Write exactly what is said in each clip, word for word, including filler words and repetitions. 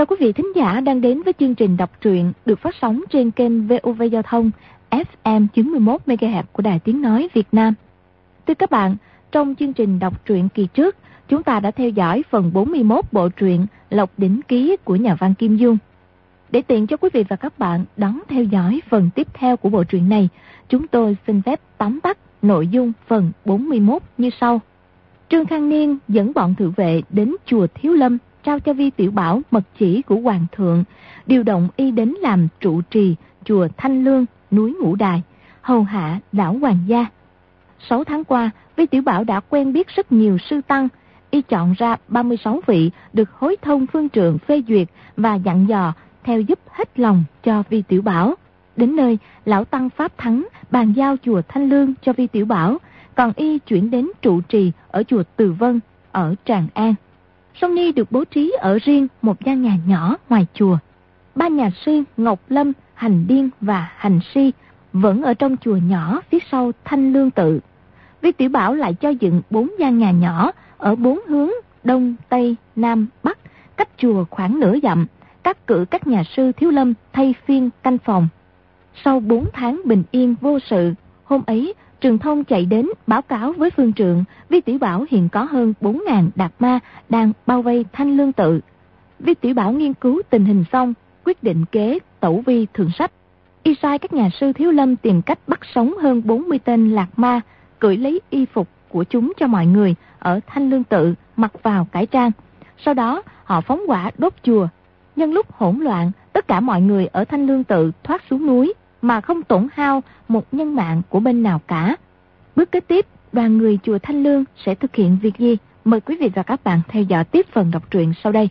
Chào quý vị thính giả đang đến với chương trình đọc truyện được phát sóng trên kênh vê o vê Giao thông ép em chín mươi mốt mê ga héc của Đài Tiếng Nói Việt Nam. Thưa các bạn, trong chương trình đọc truyện kỳ trước, chúng ta đã theo dõi phần bốn mươi mốt bộ truyện Lộc Đỉnh Ký của nhà văn Kim Dung. Để tiện cho quý vị và các bạn đón theo dõi phần tiếp theo của bộ truyện này, chúng tôi xin phép tóm tắt nội dung phần bốn mươi mốt như sau. Trương Khang Niên dẫn bọn thự vệ đến chùa Thiếu Lâm, trao cho Vi Tiểu Bảo mật chỉ của Hoàng thượng, điều động y đến làm trụ trì chùa Thanh Lương, núi Ngũ Đài, hầu hạ lão hoàng gia. Sáu tháng qua, Vi Tiểu Bảo đã quen biết rất nhiều sư tăng, y chọn ra ba mươi sáu vị được hối thông phương trượng phê duyệt và dặn dò theo giúp hết lòng cho Vi Tiểu Bảo. Đến nơi, lão tăng Pháp Thắng bàn giao chùa Thanh Lương cho Vi Tiểu Bảo, còn y chuyển đến trụ trì ở chùa Từ Vân ở Tràng An. Song Nhi được bố trí ở riêng một gian nhà nhỏ ngoài chùa. Ba nhà sư Ngọc Lâm, Hành Điên và Hành Si vẫn ở trong chùa nhỏ phía sau Thanh Lương tự. Vi Tiểu Bảo lại cho dựng bốn gian nhà nhỏ ở bốn hướng đông, tây, nam, bắc, cách chùa khoảng nửa dặm, cắt cử các nhà sư Thiếu Lâm thay phiên canh phòng. Sau bốn tháng bình yên vô sự, hôm ấy Trường Thông chạy đến báo cáo với phương trượng Vi Tiểu Bảo hiện có hơn bốn nghìn đạt ma đang bao vây Thanh Lương tự. Vi Tiểu Bảo nghiên cứu tình hình xong, quyết định kế tẩu vi thượng sách. Y sai các nhà sư Thiếu Lâm tìm cách bắt sống hơn bốn mươi tên lạc ma, cưỡi lấy y phục của chúng cho mọi người ở Thanh Lương tự mặc vào cải trang. Sau đó họ phóng hỏa đốt chùa. Nhân lúc hỗn loạn, tất cả mọi người ở Thanh Lương tự thoát xuống núi mà không tổn hao một nhân mạng của bên nào cả. Bước kế tiếp, đoàn người chùa Thanh Lương sẽ thực hiện việc gì? Mời quý vị và các bạn theo dõi tiếp phần đọc truyện sau đây.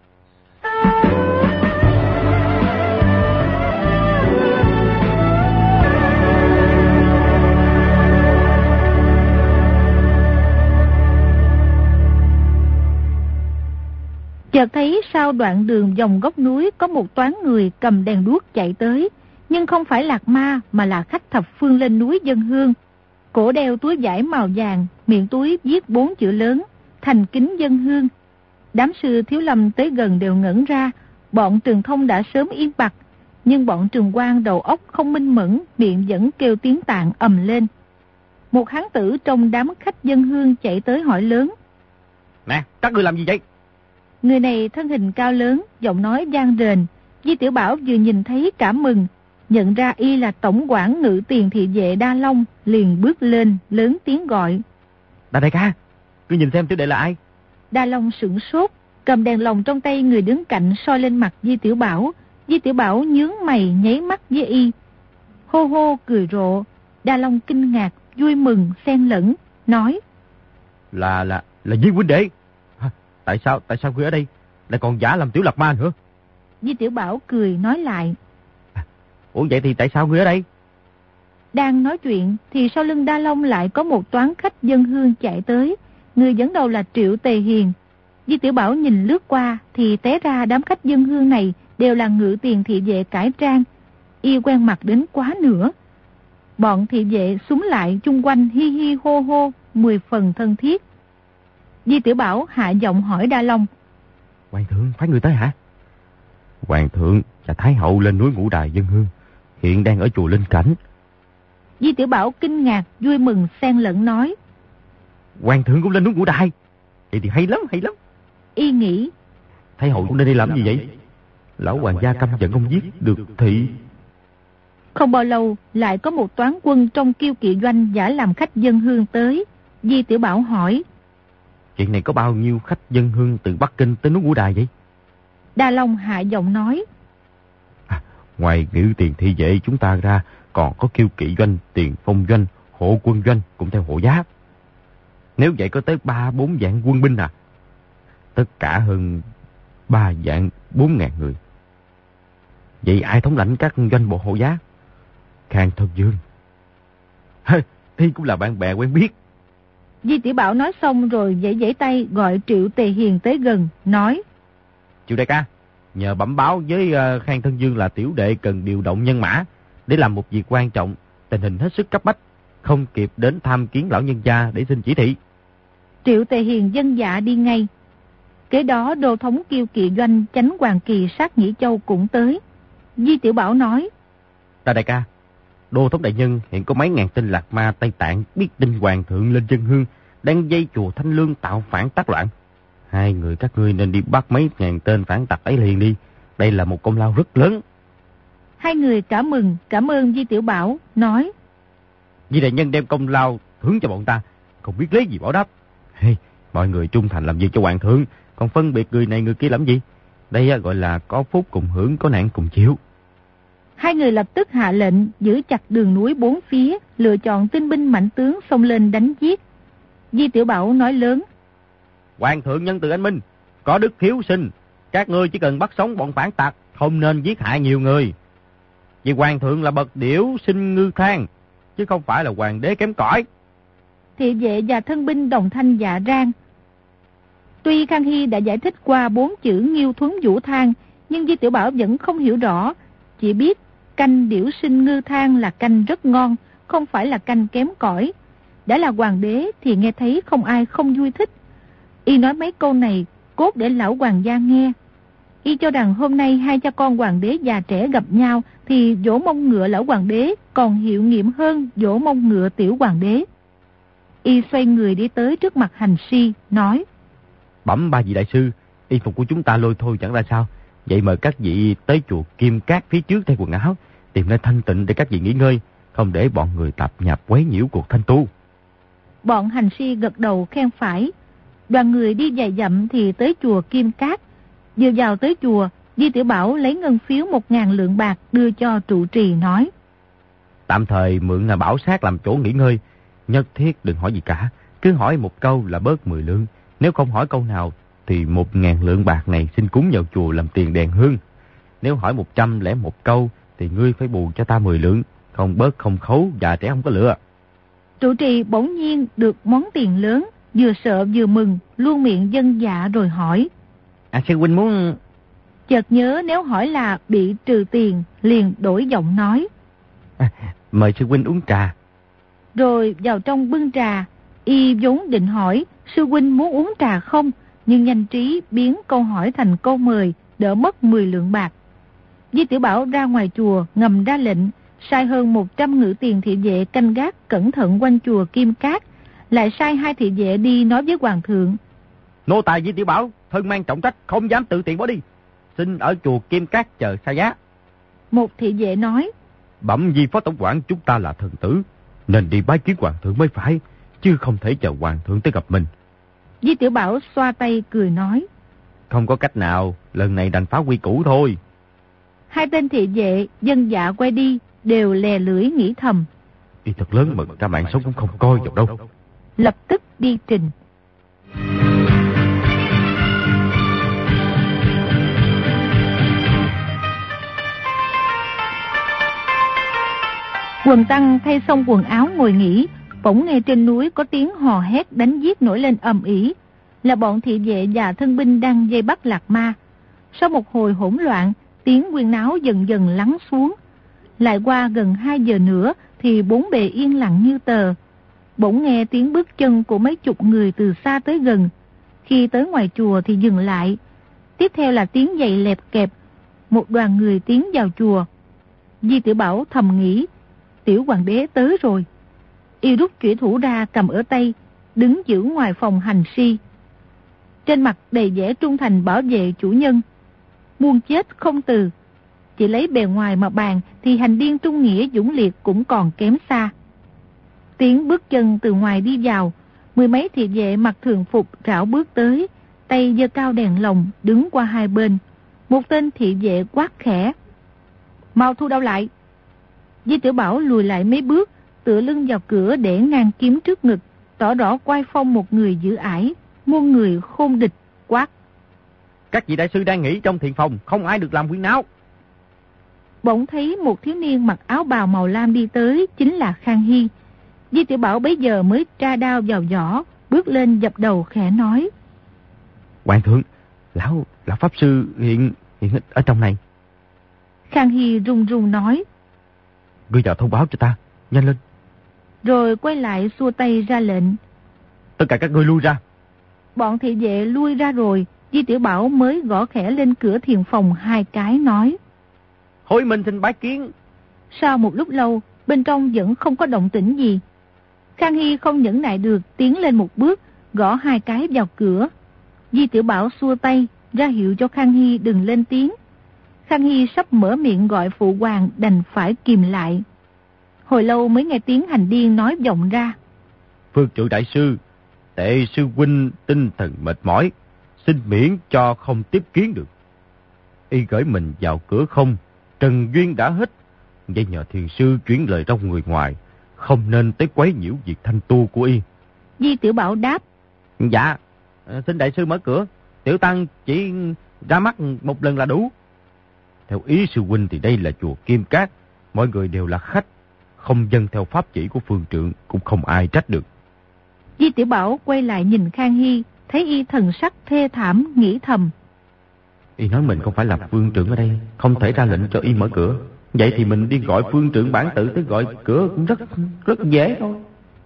Chợt thấy sau đoạn đường vòng góc núi có một toán người cầm đèn đuốc chạy tới, nhưng không phải lạc ma mà là khách thập phương lên núi dân hương. Cổ đeo túi vải màu vàng, miệng túi viết bốn chữ lớn: thành kính dân hương. Đám sư Thiếu Lâm tới gần đều ngẩn ra. Bọn Trường Thông đã sớm yên bặt, nhưng bọn Trường Quang đầu óc không minh mẫn, miệng vẫn kêu tiếng tạng ầm lên. Một hán tử trong đám khách dân hương chạy tới hỏi lớn: Nè, các ngươi làm gì vậy? Người này thân hình cao lớn, giọng nói vang rền. Vi Tiểu Bảo vừa nhìn thấy cảm mừng, nhận ra y là tổng quản ngự tiền thị vệ Đa Long, liền bước lên lớn tiếng gọi: Đa đại ca, cứ nhìn xem tiểu đệ là ai? Đa Long sửng sốt, cầm đèn lồng trong tay người đứng cạnh soi lên mặt Vi Tiểu Bảo. Vi Tiểu Bảo nhướng mày nháy mắt với y, hô hô cười rộ. Đa Long kinh ngạc, vui mừng xen lẫn, nói: Là là là Di huynh đệ. Hả? Tại sao tại sao ngươi ở đây lại còn giả làm tiểu lạc ma nữa? Vi Tiểu Bảo cười nói lại: À, ủa vậy thì tại sao ngươi ở đây? Đang nói chuyện thì sau lưng Đa Long lại có một toán khách dân hương chạy tới. Người dẫn đầu là Triệu Tề Hiền. Vi Tiểu Bảo nhìn lướt qua thì té ra đám khách dân hương này đều là ngự tiền thị vệ cải trang. Y quen mặt đến quá nữa. Bọn thị vệ súng lại chung quanh hi hi hô hô, mười phần thân thiết. Vi Tiểu Bảo hạ giọng hỏi Đa Long: Hoàng thượng phái người tới hả? Hoàng thượng và Thái hậu lên núi Ngũ Đài dân hương, hiện đang ở chùa Linh Cảnh. Vi Tiểu Bảo kinh ngạc, vui mừng xen lẫn nói: Hoàng thượng cũng lên núi Ngũ Đài? Vậy thì hay lắm, hay lắm. Y nghĩ: Thái hậu cũng lên đây làm gì vậy? Lão hoàng gia căm giận ông giết được thị. Không bao lâu lại có một toán quân trong Kiêu Kỵ doanh giả làm khách dân hương tới. Vi Tiểu Bảo hỏi: Chuyện này có bao nhiêu khách dân hương từ Bắc Kinh tới núi Ngũ Đài vậy? Đa Long hạ giọng nói: À, ngoài ngự tiền thị vệ chúng ta ra, còn có Kiêu Kỵ doanh, Tiền Phong doanh, Hộ quân doanh cũng theo hộ giá. Nếu vậy có tới ba bốn vạn quân binh à? Tất cả hơn ba vạn bốn ngàn người. Vậy ai thống lãnh các doanh bộ hộ giá? Khang Thân Dương. Thì cũng là bạn bè quen biết. Vi Tiểu Bảo nói xong rồi giãy giãy tay gọi Triệu Tề Hiền tới gần, nói: Triệu đại ca, nhờ bẩm báo với uh, Khang Thân Dương là tiểu đệ cần điều động nhân mã để làm một việc quan trọng, tình hình hết sức cấp bách, không kịp đến tham kiến lão nhân gia để xin chỉ thị. Triệu Tề Hiền vâng dạ đi ngay. Kế đó đô thống Kiêu Kỵ Doanh Chánh Hoàng Kỳ sát Nhĩ Châu cũng tới. Di Tiểu Bảo nói: Ta đại ca, đô thống đại nhân hiện có mấy ngàn tên lạc ma Tây Tạng biết tin hoàng thượng lên dân hương, đang dây chùa Thanh Lương tạo phản tác loạn. Hai người các ngươi nên đi bắt mấy ngàn tên phản tặc ấy liền đi. Đây là một công lao rất lớn. Hai người cảm mừng, cảm ơn Di Tiểu Bảo, nói: Di đại nhân đem công lao thưởng cho bọn ta, không biết lấy gì báo đáp. Hey, mọi người trung thành làm việc cho hoàng thượng, còn phân biệt người này người kia làm gì? Đây gọi là có phúc cùng hưởng, có nạn cùng chịu. Hai người lập tức hạ lệnh giữ chặt đường núi bốn phía, lựa chọn tinh binh mạnh tướng xông lên đánh giết. Di Tiểu Bảo nói lớn: Hoàng thượng nhân từ anh minh, có đức hiếu sinh, các ngươi chỉ cần bắt sống bọn phản tặc, không nên giết hại nhiều người. Vì hoàng thượng là bậc điểu sinh ngư thang, chứ không phải là hoàng đế kém cỏi. Thị vệ và thân binh đồng thanh dạ rang. Tuy Khang Hy đã giải thích qua bốn chữ Nghiêu Thuấn Vũ Thang, nhưng Di Tiểu Bảo vẫn không hiểu rõ, chỉ biết canh điểu sinh ngư thang là canh rất ngon, không phải là canh kém cỏi. Đã là hoàng đế thì nghe thấy không ai không vui thích. Y nói mấy câu này cốt để lão hoàng gia nghe. Y cho rằng hôm nay hai cha con hoàng đế già trẻ gặp nhau thì dỗ mông ngựa lão hoàng đế còn hiệu nghiệm hơn dỗ mông ngựa tiểu hoàng đế. Y xoay người đi tới trước mặt hành si, nói: Bẩm ba vị đại sư, y phục của chúng ta lôi thôi chẳng ra sao. Vậy mời các vị tới chùa Kim Cát phía trước thay quần áo, tìm nơi thanh tịnh để các vị nghỉ ngơi, không để bọn người tạp nhạp quấy nhiễu cuộc thanh tu. Bọn hành si gật đầu khen phải. Đoàn người đi vài dặm thì tới chùa Kim Cát. Vừa vào tới chùa, Di Tiểu Bảo lấy ngân phiếu một ngàn lượng bạc đưa cho trụ trì, nói: Tạm thời mượn là bảo sát làm chỗ nghỉ ngơi, nhất thiết đừng hỏi gì cả, cứ hỏi một câu là bớt mười lượng, nếu không hỏi câu nào thì một ngàn lượng bạc này xin cúng vào chùa làm tiền đèn hương. Nếu hỏi một trăm lẻ một câu thì ngươi phải bù cho ta mười lượng, không bớt không khấu, già trẻ không có lựa. Trụ trì bỗng nhiên được món tiền lớn, vừa sợ vừa mừng, luôn miệng dân dạ rồi hỏi: À sư huynh muốn... Chợt nhớ nếu hỏi là bị trừ tiền, liền đổi giọng nói: À, mời sư huynh uống trà. Rồi vào trong bưng trà. Y vốn định hỏi sư huynh muốn uống trà không, nhưng nhanh trí biến câu hỏi thành câu mời, đỡ mất mười lượng bạc. Di Tiểu Bảo ra ngoài chùa ngầm ra lệnh, sai hơn một trăm ngự tiền thị vệ canh gác cẩn thận quanh chùa Kim Cát, lại sai hai thị vệ đi nói với hoàng thượng: Nô tài Di Tiểu Bảo thân mang trọng trách, không dám tự tiện bỏ đi, xin ở chùa Kim Cát chờ xa giá. Một thị vệ nói: Bẩm Di Phó Tổng quản, chúng ta là thần tử, nên đi bái kiến hoàng thượng mới phải, chứ không thể chờ hoàng thượng tới gặp mình. Di Tiểu Bảo xoa tay cười nói: Không có cách nào, lần này đành phá quy củ thôi. Hai tên thị vệ dân dạ quay đi, đều lè lưỡi nghĩ thầm: Y thật lớn mà cả mạng sống cũng không coi vào đâu. Lập tức đi trình. Quần tăng thay xong quần áo ngồi nghỉ, bỗng nghe trên núi có tiếng hò hét đánh giết nổi lên ầm ĩ, là bọn thị vệ và thân binh đang vây bắt lạc ma. Sau một hồi hỗn loạn, tiếng huyên náo dần dần lắng xuống. Lại qua gần hai giờ nữa thì bốn bề yên lặng như tờ. Bỗng nghe tiếng bước chân của mấy chục người từ xa tới gần. Khi tới ngoài chùa thì dừng lại. Tiếp theo là tiếng giày lẹp kẹp. Một đoàn người tiến vào chùa. Di Tiểu Bảo thầm nghĩ: Tiểu hoàng đế tới rồi. Y rút chủy thủ ra cầm ở tay, đứng giữ ngoài phòng hành si. Trên mặt đầy vẻ trung thành bảo vệ chủ nhân, muôn chết không từ. Chỉ lấy bề ngoài mà bàn thì hành điên trung nghĩa dũng liệt cũng còn kém xa. Tiếng bước chân từ ngoài đi vào, mười mấy thị vệ mặc thường phục rảo bước tới, tay giơ cao đèn lồng đứng qua hai bên. Một tên thị vệ quát khẽ: Mau thu đao lại. Di Tiểu Bảo lùi lại mấy bước, tựa lưng vào cửa để ngang kiếm trước ngực, tỏ rõ quai phong một người giữ ải, muôn người khôn địch, quát: Các vị đại sư đang nghỉ trong thiền phòng, không ai được làm huyên náo. Bỗng thấy một thiếu niên mặc áo bào màu lam đi tới, chính là Khang Hy. Di Tiểu Bảo bấy giờ mới tra đao vào vỏ, bước lên dập đầu khẽ nói: Hoàng thượng, lão lão pháp sư hiện hiện ở trong này. Khang Hy run run nói: Ngươi vào thông báo cho ta, nhanh lên. Rồi quay lại xua tay ra lệnh: Tất cả các ngươi lui ra. Bọn thị vệ lui ra rồi, Di Tiểu Bảo mới gõ khẽ lên cửa thiền phòng hai cái nói: Hối Minh xin bái kiến. Sau một lúc lâu, bên trong vẫn không có động tĩnh gì. Khang Hy không nhẫn nại được, tiến lên một bước, gõ hai cái vào cửa. Di Tiểu Bảo xua tay, ra hiệu cho Khang Hy đừng lên tiếng. Khang Hy sắp mở miệng gọi phụ hoàng, đành phải kìm lại. Hồi lâu mới nghe tiếng Hành Điên nói vọng ra: Phương Trượng đại sư, Tệ sư huynh tinh thần mệt mỏi, xin miễn cho không tiếp kiến được. Y gửi mình vào cửa không, trần duyên đã hết, vậy nhờ thiền sư chuyển lời trong người ngoài, không nên tới quấy nhiễu việc thanh tu của y. Di Tiểu Bảo đáp: Dạ, xin đại sư mở cửa, tiểu tăng chỉ ra mắt một lần là đủ. Theo ý sư huynh thì đây là chùa Kim Cát, mọi người đều là khách, không dâng theo pháp chỉ của phương trượng cũng không ai trách được. Di Tiểu Bảo quay lại nhìn Khang Hy, thấy y thần sắc thê thảm, nghĩ thầm: Y nói mình không phải là phương trượng ở đây, không thể ra lệnh cho y mở cửa. Vậy thì mình đi gọi phương trượng bản tự tới gọi cửa cũng rất rất dễ thôi.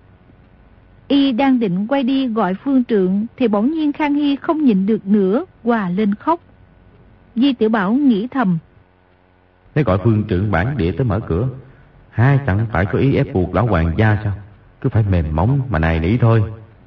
Y đang định quay đi gọi phương trượng thì bỗng nhiên Khang Hy không nhịn được nữa, hòa lên khóc. Di Tiểu Bảo nghĩ thầm: Nếu gọi phương trượng bản địa tới mở cửa, hai chẳng phải có ý ép buộc lão hoàng gia sao? Cứ phải mềm mỏng mà nài nỉ thôi.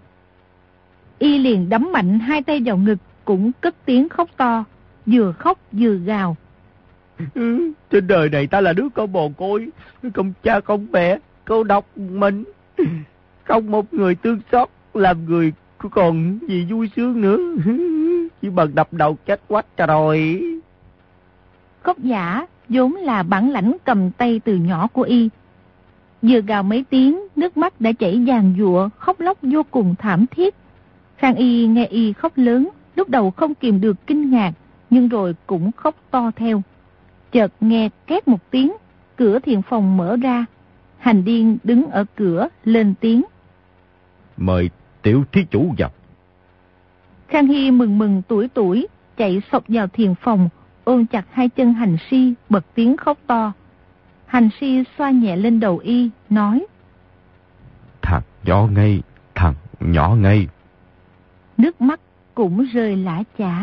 Y liền đấm mạnh hai tay vào ngực, cũng cất tiếng khóc to, vừa khóc vừa gào: Ừ, trên đời này ta là đứa con mồ côi, không cha không mẹ, cô độc mình, không một người tương xót, làm người còn gì vui sướng nữa, chỉ bằng đập đầu chết quách cho rồi. Khóc giả vốn là bản lãnh cầm tay từ nhỏ của y. Vừa gào mấy tiếng, nước mắt đã chảy giàn giụa, khóc lóc vô cùng thảm thiết. Khang Y nghe y khóc lớn, lúc đầu không kìm được kinh ngạc, nhưng rồi cũng khóc to theo. Chợt nghe két một tiếng, cửa thiền phòng mở ra. Hành Điên đứng ở cửa lên tiếng: Mời tiểu thí chủ vào. Khang Hy mừng mừng tuổi tuổi, chạy xộc vào thiền phòng, ôm chặt hai chân Hành Si, bật tiếng khóc to. Hành Si xoa nhẹ lên đầu y, nói: Thằng nhỏ ngây, thằng nhỏ ngây. Nước mắt cũng rơi lã chả.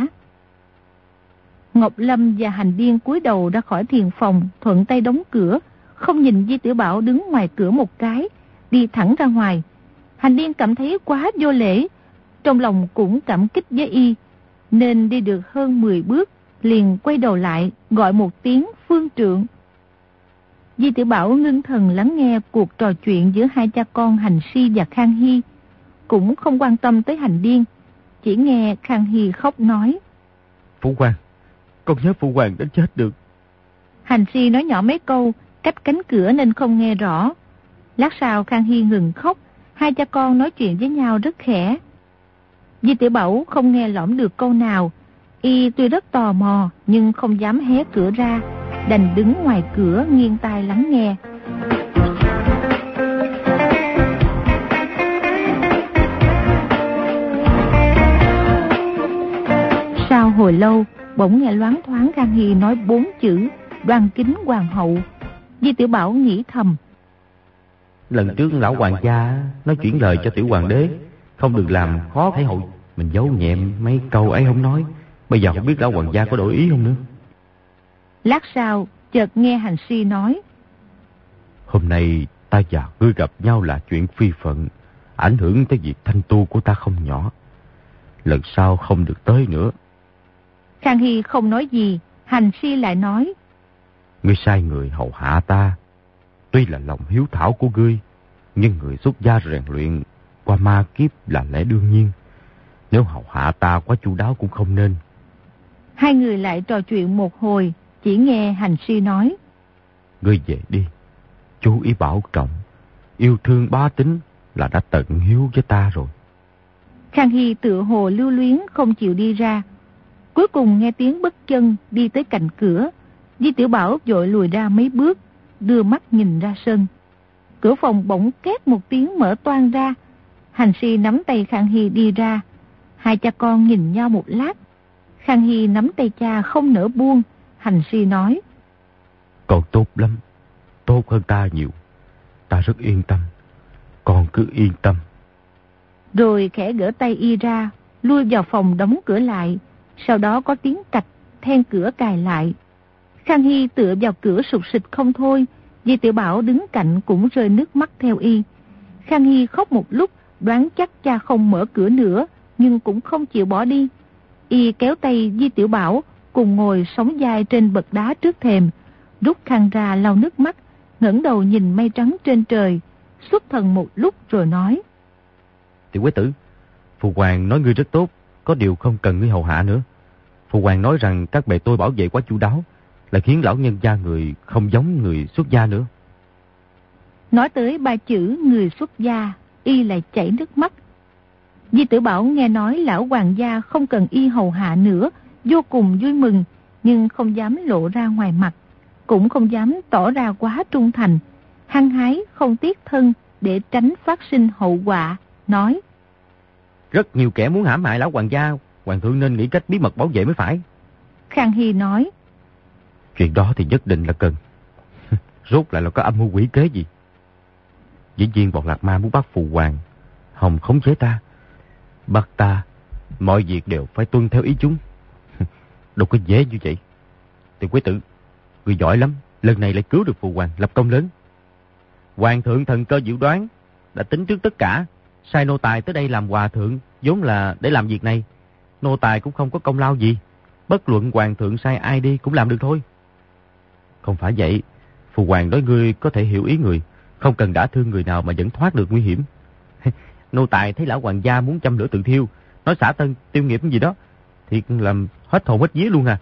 Ngọc Lâm và Hành Điên cúi đầu ra khỏi thiền phòng, thuận tay đóng cửa, không nhìn Di Tiểu Bảo đứng ngoài cửa một cái, đi thẳng ra ngoài. Hành Điên cảm thấy quá vô lễ, trong lòng cũng cảm kích với y, nên đi được hơn mười bước, liền quay đầu lại, gọi một tiếng phương trượng. Di Tiểu Bảo ngưng thần lắng nghe cuộc trò chuyện giữa hai cha con Hành Si và Khang Hy, cũng không quan tâm tới Hành Điên, chỉ nghe Khang Hy khóc nói: Phụ hoàng, con nhớ phụ hoàng đến chết được. Hành Si nói nhỏ mấy câu, cách cánh cửa nên không nghe rõ. Lát sau Khang Hy ngừng khóc, hai cha con nói chuyện với nhau rất khẽ. Di Tiểu Bảo không nghe lỏm được câu nào, y tuy rất tò mò nhưng không dám hé cửa ra, đành đứng ngoài cửa nghiêng tai lắng nghe. Sau hồi lâu, bỗng nghe loáng thoáng Khang Hy nói bốn chữ đoan kính hoàng hậu. Di Tiểu Bảo nghĩ thầm: Lần trước lão hoàng gia nói chuyển lời cho tiểu hoàng đế, không được làm khó thái hậu, mình giấu nhẹm mấy câu ấy không nói. Bây giờ không biết lão hoàng gia có đổi ý không nữa. Lát sau chợt nghe Hành Si nói: Hôm nay ta và ngươi gặp nhau là chuyện phi phận, ảnh hưởng tới việc thanh tu của ta không nhỏ. Lần sau không được tới nữa. Khang Hy không nói gì. Hành Si lại nói: Ngươi sai người hầu hạ ta, tuy là lòng hiếu thảo của ngươi, nhưng người xuất gia rèn luyện qua ma kiếp là lẽ đương nhiên. Nếu hầu hạ ta quá chu đáo cũng không nên. Hai người lại trò chuyện một hồi, chỉ nghe Hành Si nói: Ngươi về đi, chú ý bảo trọng, yêu thương bá tính là đã tận hiếu với ta rồi. Khang Hy tựa hồ lưu luyến không chịu đi ra. Cuối cùng nghe tiếng bước chân đi tới cạnh cửa. Di Tiểu Bảo vội lùi ra mấy bước, đưa mắt nhìn ra sân. Cửa phòng bỗng két một tiếng mở toang ra. Hành Si nắm tay Khang Hy đi ra. Hai cha con nhìn nhau một lát. Khang Hy nắm tay cha không nỡ buông. Hành Si nói: Con tốt lắm, tốt hơn ta nhiều. Ta rất yên tâm, con cứ yên tâm. Rồi khẽ gỡ tay y ra, lui vào phòng đóng cửa lại, Sau đó có tiếng cạch, then cửa cài lại. Khang Hy tựa vào cửa sụt sịt không thôi. Di Tiểu Bảo đứng cạnh cũng rơi nước mắt theo y. Khang Hy khóc một lúc, đoán chắc cha không mở cửa nữa, nhưng cũng không chịu bỏ đi. Y kéo tay Di Tiểu Bảo cùng ngồi sóng vai trên bậc đá trước thềm, rút khăn ra lau nước mắt, ngẩng đầu nhìn mây trắng trên trời, xuất thần một lúc rồi nói: Tiểu Quế Tử, Phụ Hoàng nói ngươi rất tốt, có điều không cần ngươi hầu hạ nữa. Phụ Hoàng nói rằng các bề tôi bảo vệ quá chu đáo, lại khiến lão nhân gia người không giống người xuất gia nữa. Nói tới ba chữ người xuất gia, y lại chảy nước mắt. Di Tử Bảo nghe nói lão hoàng gia không cần y hầu hạ nữa, vô cùng vui mừng, nhưng không dám lộ ra ngoài mặt, cũng không dám tỏ ra quá trung thành, hăng hái không tiếc thân để tránh phát sinh hậu quả, nói: Rất nhiều kẻ muốn hãm hại lão hoàng gia, hoàng thượng nên nghĩ cách bí mật bảo vệ mới phải. Khang Hy nói: Chuyện đó thì nhất định là cần. Rốt lại là có âm mưu quỷ kế gì? Dĩ nhiên bọn Lạc Ma muốn bắt Phụ Hoàng, hòng khống chế ta. Bắt ta, mọi việc đều phải tuân theo ý chúng. Đâu có dễ như vậy. Tiểu Quế Tử, người giỏi lắm, lần này lại cứu được Phụ Hoàng, lập công lớn. Hoàng thượng thần cơ diệu đoán, đã tính trước tất cả, sai nô tài tới đây làm hòa thượng, vốn là để làm việc này. Nô tài cũng không có công lao gì, bất luận hoàng thượng sai ai đi cũng làm được thôi. Không phải vậy, Phụ Hoàng nói ngươi có thể hiểu ý người, không cần đả thương người nào mà vẫn thoát được nguy hiểm. Nô tài thấy lão hoàng gia muốn châm lửa tự thiêu, nói xả thân tiêu nghiệp gì đó, thì làm hết hồn hết vía luôn à.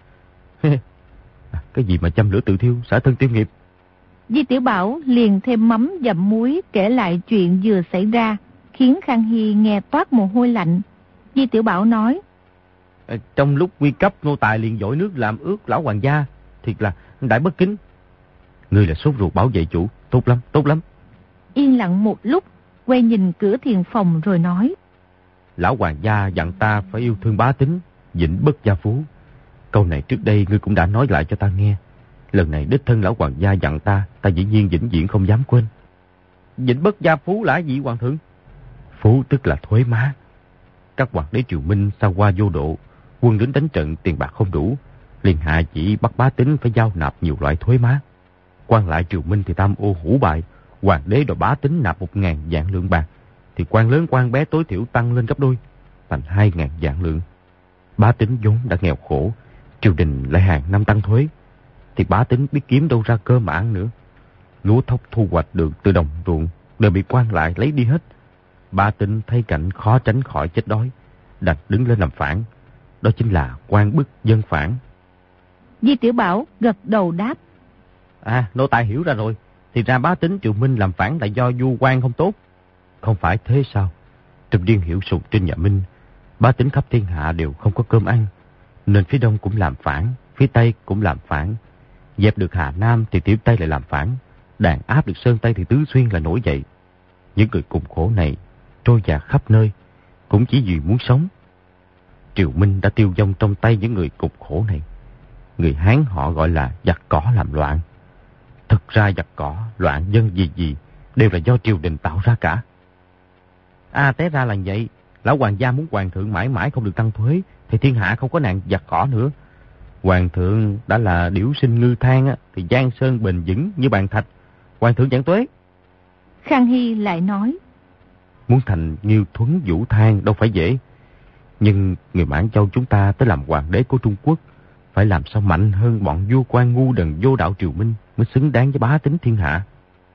À, cái gì mà châm lửa tự thiêu, xả thân tiêu nghiệp? Di Tiểu Bảo liền thêm mắm dặm muối kể lại chuyện vừa xảy ra, khiến Khang Hy nghe toát mồ hôi lạnh. Di Tiểu Bảo nói: à, Trong lúc nguy cấp, nô tài liền dội nước làm ướt lão hoàng gia, thiệt là đại bất kính. Ngươi là sốt ruột bảo vệ chủ, tốt lắm, tốt lắm. Yên lặng một lúc, quay nhìn cửa thiền phòng rồi nói: Lão hoàng gia dặn ta phải yêu thương bá tính, vĩnh bất gia phú. Câu này trước đây ngươi cũng đã nói lại cho ta nghe. Lần này đích thân lão hoàng gia dặn ta, ta dĩ nhiên vĩnh viễn không dám quên. Vĩnh bất gia phú là gì hoàng thượng? Phú tức là thuế má. Các hoàng đế triều Minh sao qua vô độ, quân lính đánh trận tiền bạc không đủ, liền hạ chỉ bắt bá tính phải giao nạp nhiều loại thuế má. Quan lại triều Minh thì tam ô hủ bại, hoàng đế đòi bá tính nạp một ngàn vạn lượng bạc, thì quan lớn quan bé tối thiểu tăng lên gấp đôi, thành hai ngàn vạn lượng. Bá tính vốn đã nghèo khổ, triều đình lại hàng năm tăng thuế, thì bá tính biết kiếm đâu ra cơ mà ăn nữa. Lúa thóc thu hoạch được từ đồng ruộng đều bị quan lại lấy đi hết. Bá tính thấy cảnh khó tránh khỏi chết đói, đành đứng lên làm phản. Đó chính là quan bức dân phản. Di Tiểu Bảo gật đầu đáp: À, nô tài hiểu ra rồi. Thì ra bá tính triều Minh làm phản là do vua quan không tốt. Không phải thế sao? Trong điên hiệu sụt trên nhà Minh, bá tính khắp thiên hạ đều không có cơm ăn, nên phía đông cũng làm phản, phía tây cũng làm phản. Dẹp được Hà Nam thì tiểu Tây lại làm phản, đàn áp được Sơn Tây thì Tứ Xuyên là nổi dậy. Những người cùng khổ này trôi dạt khắp nơi, cũng chỉ vì muốn sống. Triều Minh đã tiêu vong trong tay những người cục khổ này. Người Hán họ gọi là giặc cỏ làm loạn. Thực ra giặc cỏ, loạn dân gì gì đều là do triều đình tạo ra cả. À, té ra là vậy. Lão hoàng gia muốn hoàng thượng mãi mãi không được tăng thuế, thì thiên hạ không có nạn giặc cỏ nữa. Hoàng thượng đã là điểu sinh ngư than á, thì giang sơn bền vững như bàn thạch. Hoàng thượng giảm thuế. Khang Hy lại nói: Muốn thành Nghiêu Thuấn Vũ Than đâu phải dễ. Nhưng người Mãn Châu chúng ta tới làm hoàng đế của Trung Quốc, phải làm sao mạnh hơn bọn vua quan ngu đần vô đạo triều Minh mới xứng đáng với bá tính thiên hạ.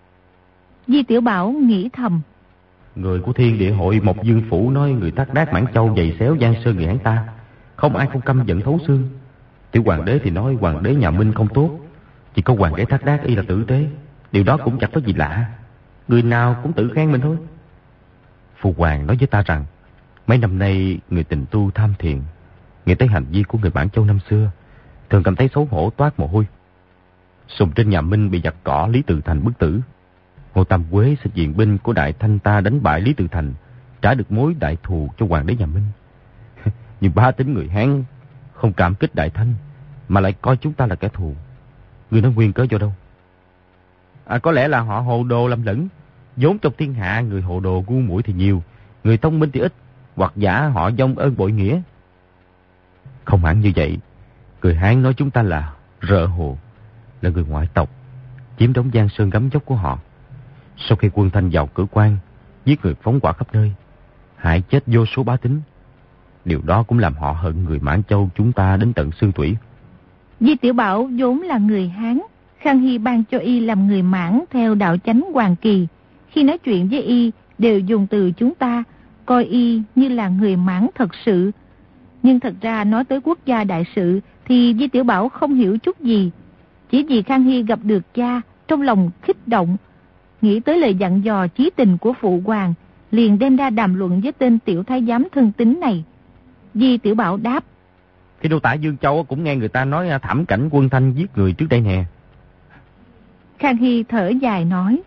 Di Tiểu Bảo nghĩ thầm: Người của Thiên Địa Hội Mộc Dương Phủ nói người Thác Đác Mãn Châu giày xéo giang sơn người Hán ta, không ai không căm giận thấu xương. Tiểu hoàng đế thì nói hoàng đế nhà Minh không tốt, chỉ có hoàng đế Thác Đác y là tử tế. Điều đó cũng chẳng có gì lạ, người nào cũng tự khen mình thôi. Phụ hoàng nói với ta rằng mấy năm nay người tình tu tham thiền, nghe tới hành vi của người Mãn Châu năm xưa, thường cảm thấy xấu hổ toát mồ hôi. Sùng trên nhà Minh bị giặc cỏ Lý Tự Thành bức tử. Ngô Tam Quế sẽ diện binh của Đại Thanh ta đánh bại Lý Tự Thành, trả được mối đại thù cho hoàng đế nhà Minh. Nhưng bá tính người Hán không cảm kích Đại Thanh, mà lại coi chúng ta là kẻ thù. Người nói nguyên cớ do đâu? À, có lẽ là họ hồ đồ lầm lẫn. Vốn trong thiên hạ người hồ đồ ngu muội thì nhiều, người thông minh thì ít, hoặc giả họ vong ơn bội nghĩa. Không hẳn như vậy. Người Hán nói chúng ta là rợ hồ, là người ngoại tộc, chiếm đóng Giang Sơn gấm dốc của họ. Sau khi quân Thanh vào cửa quan, giết người phóng hỏa khắp nơi, hại chết vô số bá tính. Điều đó cũng làm họ hận người Mãn Châu chúng ta đến tận xương tủy. Di Tiểu Bảo vốn là người Hán, Khang Hy ban cho y làm người Mãn theo đạo chánh Hoàng Kỳ. Khi nói chuyện với y đều dùng từ chúng ta, coi y như là người Mãn thật sự. Nhưng thật ra nói tới quốc gia đại sự thì Di Tiểu Bảo không hiểu chút gì. Chỉ vì Khang Hy gặp được cha, trong lòng kích động, nghĩ tới lời dặn dò chí tình của phụ hoàng, liền đem ra đàm luận với tên tiểu thái giám thân tín này. Di Tiểu Bảo đáp: Khi đô tả Dương Châu cũng nghe người ta nói thảm cảnh quân Thanh giết người trước đây nè. Khang Hy thở dài nói: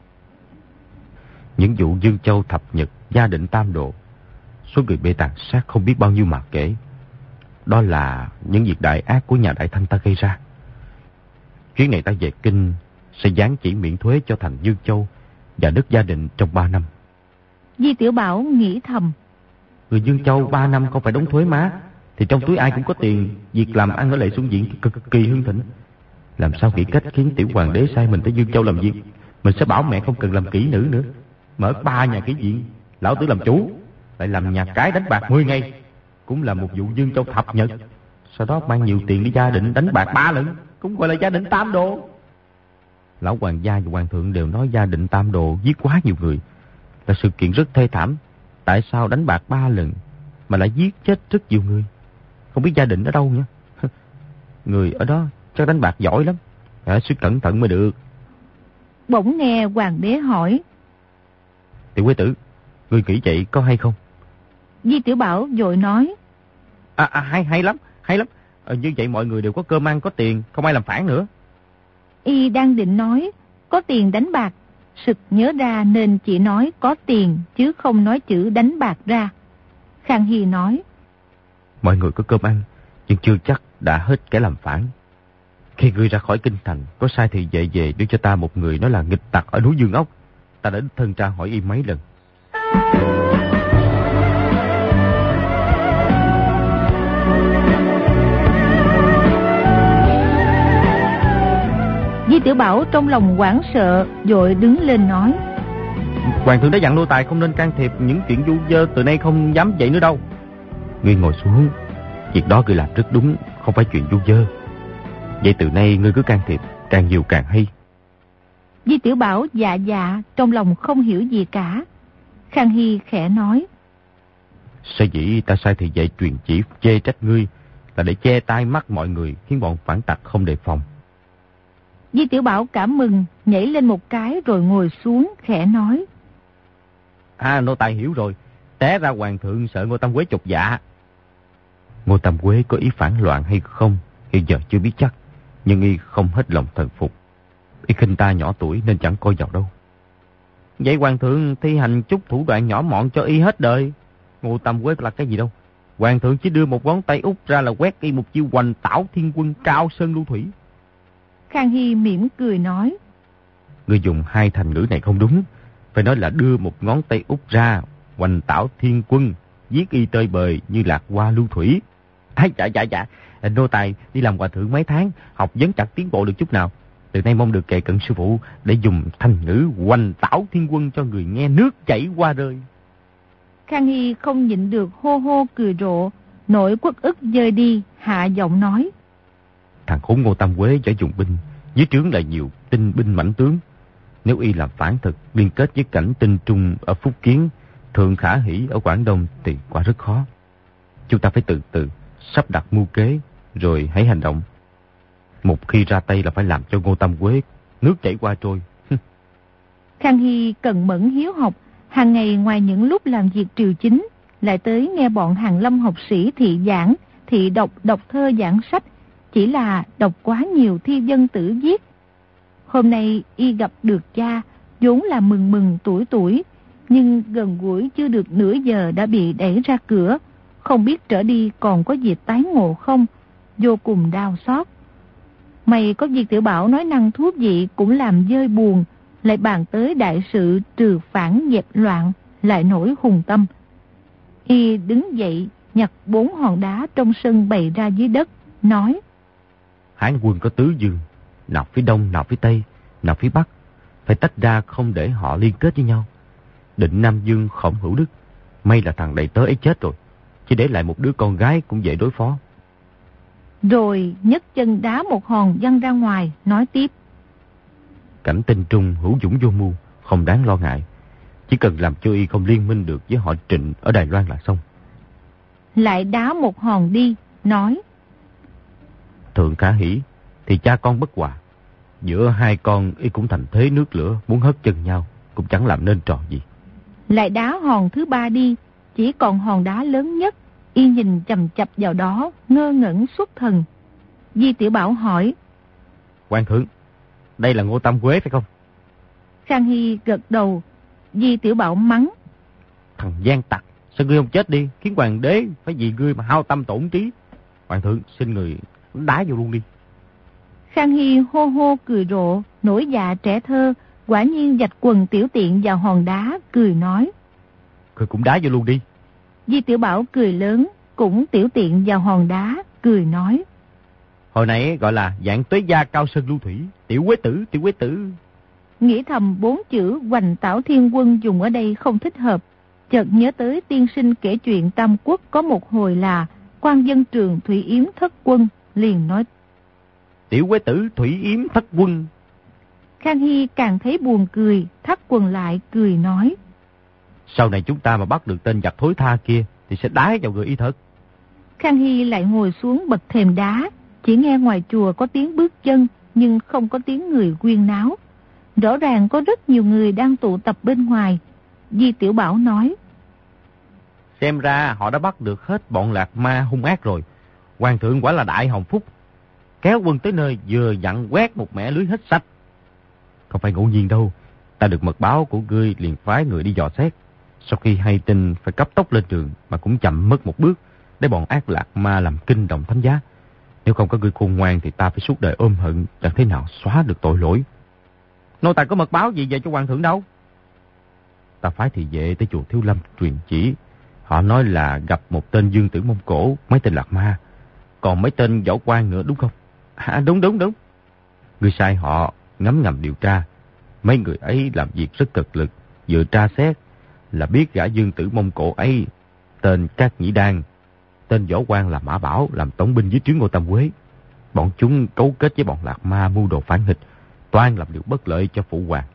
Những vụ Dương Châu thập nhật, gia định tam độ, số người bị tàn sát không biết bao nhiêu mà kể. Đó là những việc đại ác của nhà Đại Thanh ta gây ra. Chuyến này ta về kinh sẽ giáng chỉ miễn thuế cho thành Dương Châu và đất Gia Định trong ba năm. Di Tiểu Bảo nghĩ thầm: Người Dương Châu ba năm không phải đóng thuế má, thì trong túi ai cũng có tiền, việc làm ăn ở Lệ Xuân Viện cực kỳ hưng thịnh. Làm sao nghĩ cách khiến tiểu hoàng đế sai mình tới Dương Châu làm việc? Mình sẽ bảo mẹ không cần làm kỹ nữ nữa, mở ba nhà kỹ viện, lão tử làm chủ, lại làm nhà cái đánh bạc mười ngày, cũng là một vụ Dương Châu thập nhật. Sau đó mang nhiều tiền đi Gia Định đánh bạc ba lần, cũng gọi là Gia Định tam đồ. Lão hoàng gia và hoàng thượng đều nói Gia Định tam đồ giết quá nhiều người, là sự kiện rất thê thảm. Tại sao đánh bạc ba lần mà lại giết chết rất nhiều người? Không biết Gia Định ở đâu nhá. Người ở đó chắc đánh bạc giỏi lắm, phải suy cẩn thận mới được. Bỗng nghe hoàng đế hỏi: Tiểu quế tử, người nghĩ vậy có hay không? Di Tiểu Bảo vội nói: À, à hay hay lắm, hay lắm. À, như vậy mọi người đều có cơm ăn, có tiền, không ai làm phản nữa. Y đang định nói có tiền đánh bạc, sực nhớ ra nên chỉ nói có tiền chứ không nói chữ đánh bạc ra. Khang Hy nói: Mọi người có cơm ăn, nhưng chưa chắc đã hết kẻ làm phản. Khi ngươi ra khỏi kinh thành, có sai thì về về đưa cho ta một người nói là nghịch tặc ở núi Dương Ốc. Ta đã thân tra hỏi y mấy lần. Di Tiểu Bảo trong lòng hoảng sợ, vội đứng lên nói: Hoàng thượng đã dặn nô tài không nên can thiệp những chuyện vu vơ, từ nay không dám vậy nữa đâu. Ngươi ngồi xuống, việc đó ngươi làm rất đúng, không phải chuyện vu vơ. Vậy từ nay ngươi cứ can thiệp, càng nhiều càng hay. Di Tiểu Bảo dạ dạ, trong lòng không hiểu gì cả. Khang Hy khẽ nói: Sở dĩ ta sai thì dạy truyền chỉ chê trách ngươi là để che tai mắt mọi người, khiến bọn phản tặc không đề phòng. Di Tiểu Bảo cảm mừng, nhảy lên một cái rồi ngồi xuống, khẽ nói: À, nô tài hiểu rồi. Té ra hoàng thượng sợ Ngô Tam Quế chột dạ. Ngô Tam Quế có ý phản loạn hay không hiện giờ chưa biết chắc, nhưng y không hết lòng thần phục. Y khinh ta nhỏ tuổi nên chẳng coi vào đâu. Vậy hoàng thượng thi hành chút thủ đoạn nhỏ mọn cho y hết đời. Ngô Tam Quế là cái gì đâu. Hoàng thượng chỉ đưa một ngón tay út ra là quét y một chiêu hoành tảo thiên quân, cao sơn lưu thủy. Khang Hy mỉm cười nói: Ngươi dùng hai thành ngữ này không đúng. Phải nói là đưa một ngón tay út ra, hoành tảo thiên quân, giết y tơi bời như lạc hoa lưu thủy. À, dạ dạ dạ, nô tài đi làm hòa thượng mấy tháng, học vấn chẳng tiến bộ được chút nào. Từ nay mong được kề cận sư phụ để dùng thành ngữ hoành tảo thiên quân cho người nghe nước chảy qua rơi. Khang Hy không nhịn được hô hô cười rộ, nỗi uất ức dời đi, hạ giọng nói: Thằng khốn Ngô Tam Quế giỏi dùng binh, dưới trướng là nhiều tinh binh mãnh tướng. Nếu y làm phản thực, liên kết với cảnh Tinh Trung ở Phúc Kiến, Thượng Khả Hỷ ở Quảng Đông thì quả rất khó. Chúng ta phải từ từ sắp đặt mưu kế rồi hãy hành động. Một khi ra tay là phải làm cho Ngô Tam Quế nước chảy qua trôi. Khang Hy cần mẫn hiếu học, hàng ngày ngoài những lúc làm việc triều chính, lại tới nghe bọn Hàn Lâm học sĩ thị giảng, thị đọc đọc thơ giảng sách, chỉ là đọc quá nhiều thi dân tử viết. Hôm nay y gặp được cha, vốn là mừng mừng tuổi tuổi, nhưng gần gũi chưa được nửa giờ đã bị đẩy ra cửa, không biết trở đi còn có dịp tái ngộ không, vô cùng đau xót. May có Di Tiểu Bảo nói năng thú vị cũng làm dơi buồn, lại bàn tới đại sự trừ phản dẹp loạn, lại nổi hùng tâm. Y đứng dậy, nhặt bốn hòn đá trong sân bày ra dưới đất, nói: Hán quân có tứ dương, nào phía đông, nào phía tây, nào phía bắc, phải tách ra không để họ liên kết với nhau. Định Nam Dương Khổng Hữu Đức, may là thằng đầy tớ ấy chết rồi, chỉ để lại một đứa con gái cũng dễ đối phó. Rồi nhấc chân đá một hòn văng ra ngoài, nói tiếp: Cảnh Tinh Trung hữu dũng vô mưu, không đáng lo ngại. Chỉ cần làm cho y không liên minh được với họ Trịnh ở Đài Loan là xong. Lại đá một hòn đi, nói: Thượng Khả Hỷ thì cha con bất hòa, giữa hai con y cũng thành thế nước lửa, muốn hất chân nhau cũng chẳng làm nên trò gì. Lại đá hòn thứ ba đi, chỉ còn hòn đá lớn nhất, y nhìn chằm chằm vào đó, ngơ ngẩn xuất thần. Di Tiểu Bảo hỏi: Quan thượng, đây là Ngô Tam Quế phải không? Khang Hy gật đầu. Di Tiểu Bảo mắng: Thằng gian tặc, sao ngươi không chết đi, khiến hoàng đế phải vì ngươi mà hao tâm tổn trí. Hoàng thượng, xin người đá vô luôn đi. Khang Hy hô hô cười rộ, nổi dạ trẻ thơ, quả nhiên vạch quần tiểu tiện vào hòn đá, cười nói: Ngươi cũng đá vô luôn đi. Di Tiểu Bảo cười lớn, cũng tiểu tiện vào hòn đá, cười nói: Hồi nãy gọi là dạng tuế gia cao sơn lưu thủy, tiểu quế tử, tiểu quế tử. Nghĩ thầm bốn chữ Hoành Tảo Thiên Quân dùng ở đây không thích hợp, chợt nhớ tới tiên sinh kể chuyện Tam Quốc có một hồi là quan dân trường Thủy Yếm thất quân, liền nói: Tiểu quế tử Thủy Yếm thất quân. Khang Hy càng thấy buồn cười, thắt quần lại cười nói: Sau này chúng ta mà bắt được tên giặc thối tha kia thì sẽ đá vào người y thật. Khang Hy lại ngồi xuống bậc thềm đá, chỉ nghe ngoài chùa có tiếng bước chân nhưng không có tiếng người huyên náo. Rõ ràng có rất nhiều người đang tụ tập bên ngoài. Di Tiểu Bảo nói: Xem ra họ đã bắt được hết bọn Lạc Ma hung ác rồi. Hoàng thượng quả là đại hồng phúc, kéo quân tới nơi vừa dặn quét một mẻ lưới hết sạch. Không phải ngẫu nhiên đâu, ta được mật báo của ngươi liền phái người đi dò xét. Sau khi hay tin phải cấp tốc lên đường mà cũng chậm mất một bước, để bọn ác Lạc Ma làm kinh động thánh giá. Nếu không có ngươi khôn ngoan thì ta phải suốt đời ôm hận, chẳng thế nào xóa được tội lỗi. Nô tài có mật báo gì về cho hoàng thượng đâu? Ta phái thị vệ tới chùa Thiếu Lâm truyền chỉ. Họ nói là gặp một tên dương tử Mông Cổ, mấy tên Lạc Ma, còn mấy tên võ quan nữa đúng không? À đúng đúng đúng. Ngươi sai họ ngấm ngầm điều tra. Mấy người ấy làm việc rất cực lực, vừa tra xét là biết gã dương tử Mông Cổ ấy tên Cát Nhĩ Đan, tên võ quan là Mã Bảo, làm tổng binh dưới trướng Ngô Tam Quế. Bọn chúng cấu kết với bọn Lạc Ma mưu đồ phản nghịch, toan làm điều bất lợi cho phụ hoàng.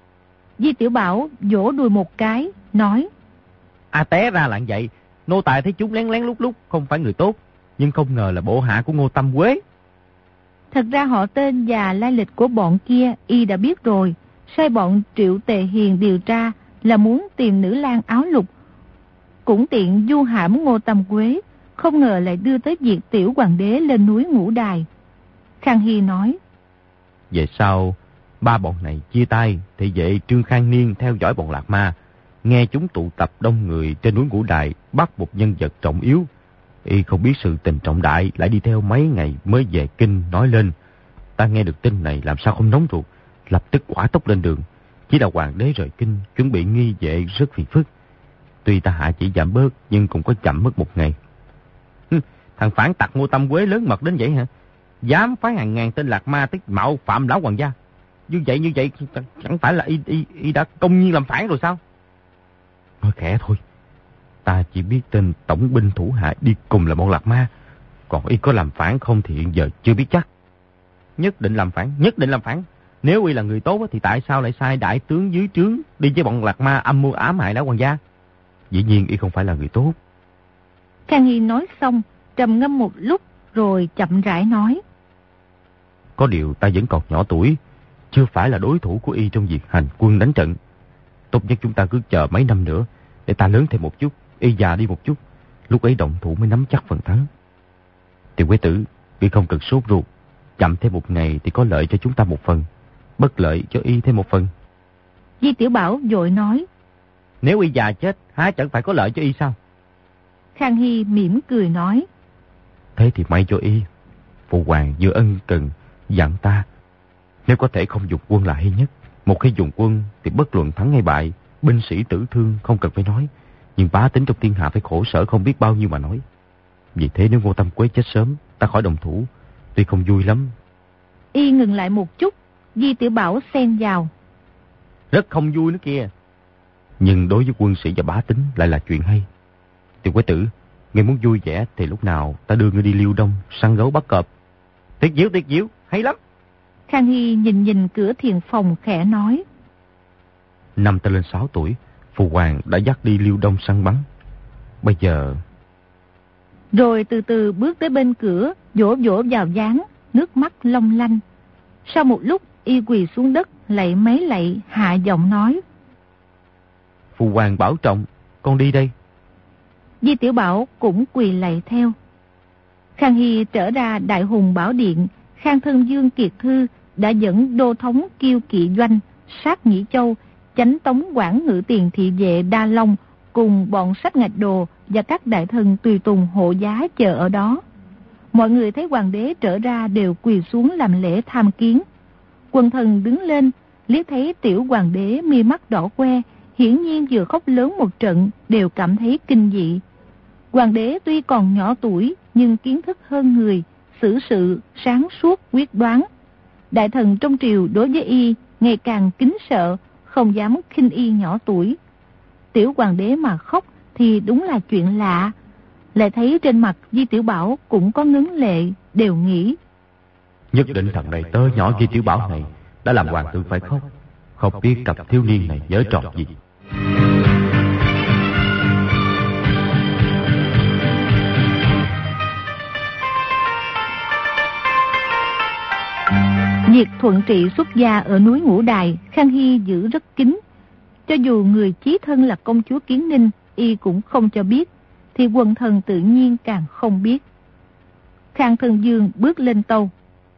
Di Tiểu Bảo vỗ đùi một cái, nói: À té ra là vậy, nô tài thấy chúng lén lén lúc lúc không phải người tốt, nhưng không ngờ là bộ hạ của Ngô Tam Quế. Thật ra họ tên và lai lịch của bọn kia y đã biết rồi, sai bọn Triệu Tề Hiền điều tra là muốn tìm nữ lang áo lục, cũng tiện du hãm Ngô Tam Quế, không ngờ lại đưa tới việc tiểu hoàng đế lên núi Ngũ Đài. Khang Hy nói: Về sau, ba bọn này chia tay, thị vệ Trương Khang Niên theo dõi bọn Lạc Ma, nghe chúng tụ tập đông người trên núi Ngũ Đài, bắt một nhân vật trọng yếu. Y không biết sự tình trọng đại, lại đi theo mấy ngày mới về kinh nói lên. Ta nghe được tin này làm sao không nóng ruột, lập tức hỏa tốc lên đường. Chỉ là hoàng đế rời kinh, chuẩn bị nghi vệ rất phiền phức. Tuy ta hạ chỉ giảm bớt, nhưng cũng có chậm mất một ngày. Hừ, thằng phản tặc Ngô Tam Quế lớn mật đến vậy hả? Dám phái hàng ngàn tên Lạc Ma tới mạo phạm lão hoàng gia. Như vậy như vậy chẳng phải là y, y, y đã công nhiên làm phản rồi sao? Nói khẽ thôi. Ta chỉ biết tên tổng binh thủ hạ đi cùng là bọn Lạc Ma, còn y có làm phản không thì hiện giờ chưa biết chắc. Nhất định làm phản, nhất định làm phản. Nếu y là người tốt thì tại sao lại sai đại tướng dưới trướng đi với bọn Lạc Ma âm mưu ám hại lão hoàng gia? Dĩ nhiên y không phải là người tốt. Khang Hy nói xong, trầm ngâm một lúc rồi chậm rãi nói: Có điều ta vẫn còn nhỏ tuổi, chưa phải là đối thủ của y trong việc hành quân đánh trận. Tốt nhất chúng ta cứ chờ mấy năm nữa, để ta lớn thêm một chút, y già đi một chút, lúc ấy động thủ mới nắm chắc phần thắng. Tiểu Quế tử, y không cần sốt ruột, chậm thêm một ngày thì có lợi cho chúng ta một phần, bất lợi cho y thêm một phần. Di Tiểu Bảo vội nói: Nếu y già chết, há chẳng phải có lợi cho y sao? Khang Hy mỉm cười nói: Thế thì may cho y. Phụ hoàng vừa ân cần dặn ta, nếu có thể không dùng quân là hay nhất. Một khi dùng quân thì bất luận thắng hay bại, binh sĩ tử thương không cần phải nói, Nhưng bá tính trong thiên hạ phải khổ sở không biết bao nhiêu mà nói. Vì thế nếu Ngô Tam Quế chết sớm, ta khỏi đồng thủ, tuy không vui lắm. Y ngừng lại một chút, Di Tiểu Bảo xen vào. Rất không vui nữa kia. Nhưng đối với quân sĩ và bá tính lại là chuyện hay. Tiểu Quế tử, ngươi muốn vui vẻ thì lúc nào ta đưa ngươi đi Liêu Đông, săn gấu bắt cọp. Tuyệt diệu, tuyệt diệu, hay lắm. Khang Hy nhìn nhìn cửa thiền phòng khẽ nói. Năm ta lên sáu tuổi, Phụ Hoàng đã dắt đi Liêu Đông săn bắn. Bây giờ... Rồi từ từ bước tới bên cửa, vỗ vỗ vào dáng, nước mắt long lanh. Sau một lúc, y quỳ xuống đất, lạy mấy lạy, hạ giọng nói. Phụ Hoàng bảo trọng, con đi đây. Di Tiểu Bảo cũng quỳ lạy theo. Khang Hy trở ra Đại Hùng Bảo Điện, Khang Thân Dương Kiệt Thư đã dẫn đô thống Kiêu Kỵ Doanh, Sát Nhĩ Châu, Chánh Tống Quản Ngự Tiền Thị Vệ Đa Long cùng bọn Sách Ngạch Đồ và các đại thần tùy tùng hộ giá chờ ở đó. Mọi người thấy hoàng đế trở ra đều quỳ xuống làm lễ tham kiến. Quần thần đứng lên, liếc thấy tiểu hoàng đế mi mắt đỏ que, hiển nhiên vừa khóc lớn một trận, đều cảm thấy kinh dị. Hoàng đế tuy còn nhỏ tuổi nhưng kiến thức hơn người, xử sự sáng suốt quyết đoán. Đại thần trong triều đối với y ngày càng kính sợ, không dám khinh y nhỏ tuổi. Tiểu hoàng đế mà khóc thì đúng là chuyện lạ. Lại thấy trên mặt Di Tiểu Bảo cũng có ngấn lệ, đều nghĩ. Nhất định thằng này tớ nhỏ Di Tiểu Bảo này đã làm hoàng thượng phải khóc. Không biết cặp thiếu niên này giở trò gì. Việc thuận trị xuất gia ở núi Ngũ Đài, Khang Hy giữ rất kín. Cho dù người chí thân là công chúa Kiến Ninh, y cũng không cho biết, thì quần thần tự nhiên càng không biết. Khang Thân Dương bước lên tâu.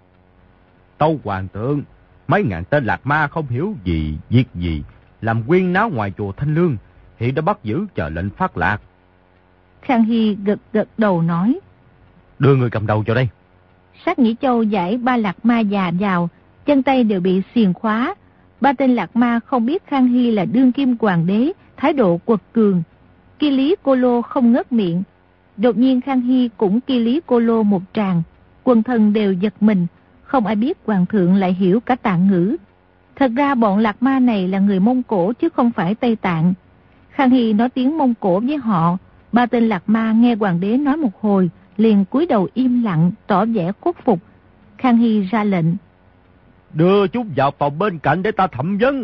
Tâu hoàng thượng, mấy ngàn tên lạc ma không hiểu gì, việc gì, làm quyên náo ngoài chùa Thanh Lương, hiện đã bắt giữ chờ lệnh phát lạc. Khang Hy gật gật đầu nói. Đưa người cầm đầu cho đây. Sát Nhĩ Châu giải ba lạc ma già vào, chân tay đều bị xiềng khóa. Ba tên lạc ma không biết Khang Hy là đương kim hoàng đế, thái độ quật cường. Ki Lý Cô Lô không ngớt miệng. Đột nhiên Khang Hy cũng Ki Lý Cô Lô một tràng. Quần thần đều giật mình, không ai biết hoàng thượng lại hiểu cả Tạng ngữ. Thật ra bọn lạc ma này là người Mông Cổ chứ không phải Tây Tạng. Khang Hy nói tiếng Mông Cổ với họ. Ba tên lạc ma nghe hoàng đế nói một hồi, liền cúi đầu im lặng, tỏ vẻ khuất phục. Khang Hy ra lệnh. Đưa chúng vào phòng bên cạnh để ta thẩm vấn.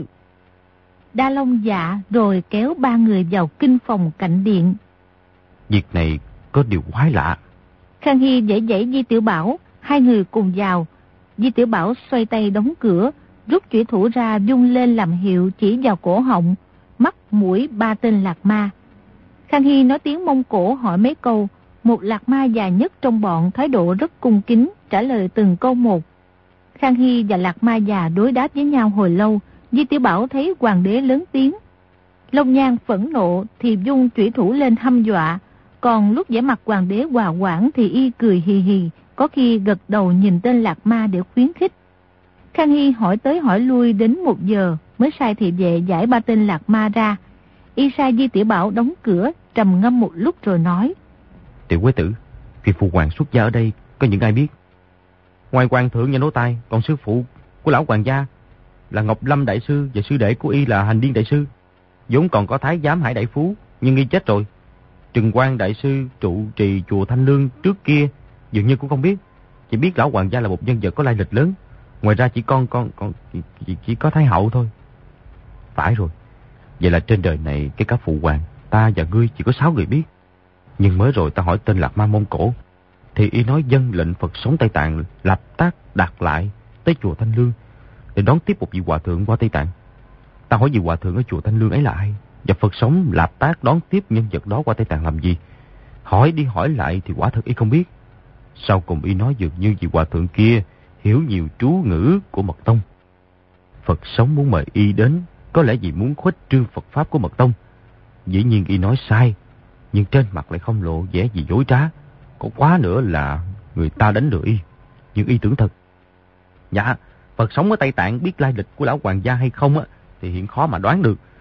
Đa Long dạ rồi kéo ba người vào kinh phòng cạnh điện. Việc này có điều quái lạ. Khang Hy dãy dãy Di Tiểu Bảo, hai người cùng vào. Di Tiểu Bảo xoay tay đóng cửa, rút chủy thủ ra vung lên làm hiệu chỉ vào cổ họng, mắt mũi ba tên lạc ma. Khang Hy nói tiếng Mông Cổ hỏi mấy câu. Một lạc ma già nhất trong bọn thái độ rất cung kính, trả lời từng câu một. Khang Hy và lạc ma già đối đáp với nhau hồi lâu. Di Tiểu Bảo thấy hoàng đế lớn tiếng. Long Nhan phẫn nộ thì dung chủy thủ lên hăm dọa. Còn lúc vẻ mặt hoàng đế hòa quản thì y cười hì hì, có khi gật đầu nhìn tên lạc ma để khuyến khích. Khang Hy hỏi tới hỏi lui đến một giờ mới sai thị vệ giải ba tên lạc ma ra. Y sai Di Tiểu Bảo đóng cửa, trầm ngâm một lúc rồi nói. Tiểu Quế tử, việc phụ hoàng xuất gia ở đây có những ai biết? Ngoài hoàng thượng và nô tài, còn sư phụ của lão hoàng gia là Ngọc Lâm đại sư và sư đệ của y là Hành Điên đại sư. Vốn còn có thái giám Hải đại phú, nhưng y chết rồi. Trừng Quang đại sư trụ trì chùa Thanh Lương trước kia dường như cũng không biết, chỉ biết lão hoàng gia là một nhân vật có lai lịch lớn. Ngoài ra chỉ con con con chỉ, chỉ, chỉ có thái hậu thôi. Phải rồi. Vậy là trên đời này cái cả phụ hoàng, ta và ngươi chỉ có sáu người biết. Nhưng mới rồi ta hỏi tên lạc ma Mông Cổ, thì y nói dân lệnh Phật sống Tây Tạng lập tác đặt lại tới chùa Thanh Lương để đón tiếp một vị hòa thượng qua Tây Tạng. Ta hỏi vị hòa thượng ở chùa Thanh Lương ấy là ai, và Phật sống lập tác đón tiếp nhân vật đó qua Tây Tạng làm gì. Hỏi đi hỏi lại thì quả thật y không biết. Sau cùng y nói dường như vị hòa thượng kia hiểu nhiều trú ngữ của Mật Tông. Phật sống muốn mời y đến, có lẽ vì muốn khuếch trương Phật pháp của Mật Tông. Dĩ nhiên y nói sai, nhưng trên mặt lại không lộ vẻ gì dối trá. Có quá nữa là người ta đánh lừa y, nhưng y tưởng thật. Dạ, Phật sống ở Tây Tạng biết lai lịch của lão hoàng gia hay không á, thì hiện khó mà đoán được.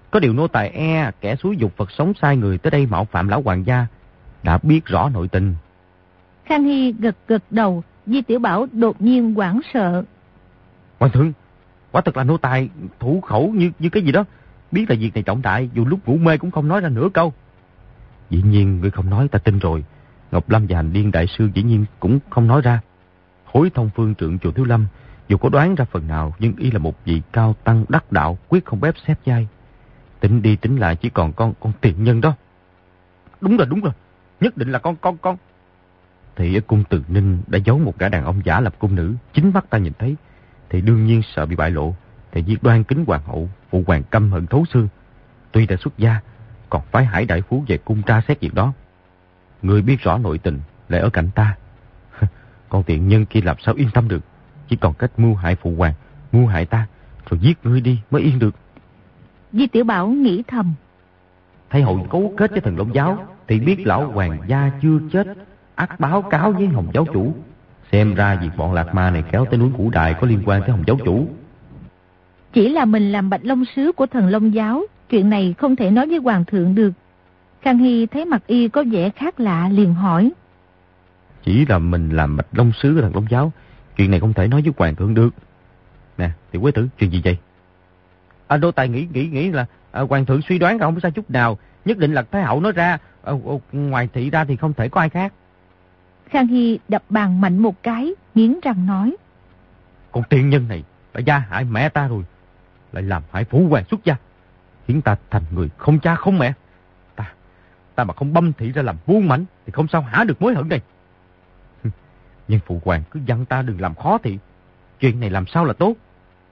Có điều nô tài e kẻ xúi dục Phật sống sai người tới đây mạo phạm lão hoàng gia đã biết rõ nội tình. Khang Hy gật gật đầu. Di Tiểu Bảo đột nhiên hoảng sợ. Hoàng thượng, quả thật là nô tài thủ khẩu như như cái gì đó. Biết là việc này trọng đại, dù lúc ngủ mê cũng không nói ra nửa câu. Dĩ nhiên ngươi không nói ta tin rồi. Ngọc Lâm và Hành Điên đại sư dĩ nhiên cũng không nói ra. Hối Thông phương trượng chùa Thiếu Lâm dù có đoán ra phần nào, nhưng y là một vị cao tăng đắc đạo, quyết không bép xếp dai. Tính đi tính lại chỉ còn con con tiện nhân đó. Đúng rồi, đúng rồi, nhất định là con con con. Thì ở cung Từ Ninh đã giấu một gã đàn ông giả lập cung nữ, chính mắt ta nhìn thấy, thì đương nhiên sợ bị bại lộ. Thì giết Đoan Kính hoàng hậu, phụ hoàng căm hận thấu xương. Tuy đã xuất gia, còn phái Hải đại phú về cung tra xét việc đó. Người biết rõ nội tình lại ở cạnh ta. Con tiện nhân kia làm sao yên tâm được. Chỉ còn cách mưu hại phụ hoàng, mưu hại ta, rồi giết ngươi đi mới yên được. Di Tiểu Bảo nghĩ thầm. Thái hậu cấu kết với Thần Long giáo, thì biết lão hoàng gia chưa chết, ắt báo cáo với Hồng giáo chủ. Xem ra việc bọn Lạc Ma này kéo tới núi Củ Đài có liên quan tới Hồng giáo chủ. Chỉ là mình làm Bạch Long sứ của Thần Long giáo, chuyện này không thể nói với hoàng thượng được. Khang Hy thấy mặt y có vẻ khác lạ liền hỏi. Chỉ là mình làm Bạch Long sứ của Thần Long giáo, chuyện này không thể nói với hoàng thượng được. Nè, Tiểu Quế Tử, chuyện gì vậy? À, đô tài nghĩ nghĩ nghĩ là à, hoàng thượng suy đoán không sai chút nào, nhất định là Thái hậu nói ra, à, ngoài thị ra thì không thể có ai khác. Khang Hy đập bàn mạnh một cái, nghiến răng nói. Con tiên nhân này đã gia hại mẹ ta rồi, lại làm hại phụ hoàng xuất gia, khiến ta thành người không cha không mẹ. Ta, ta mà không băm thị ra làm buôn mảnh thì không sao hả được mối hận này. Nhưng phụ hoàng cứ dặn ta đừng làm khó thì chuyện này làm sao là tốt.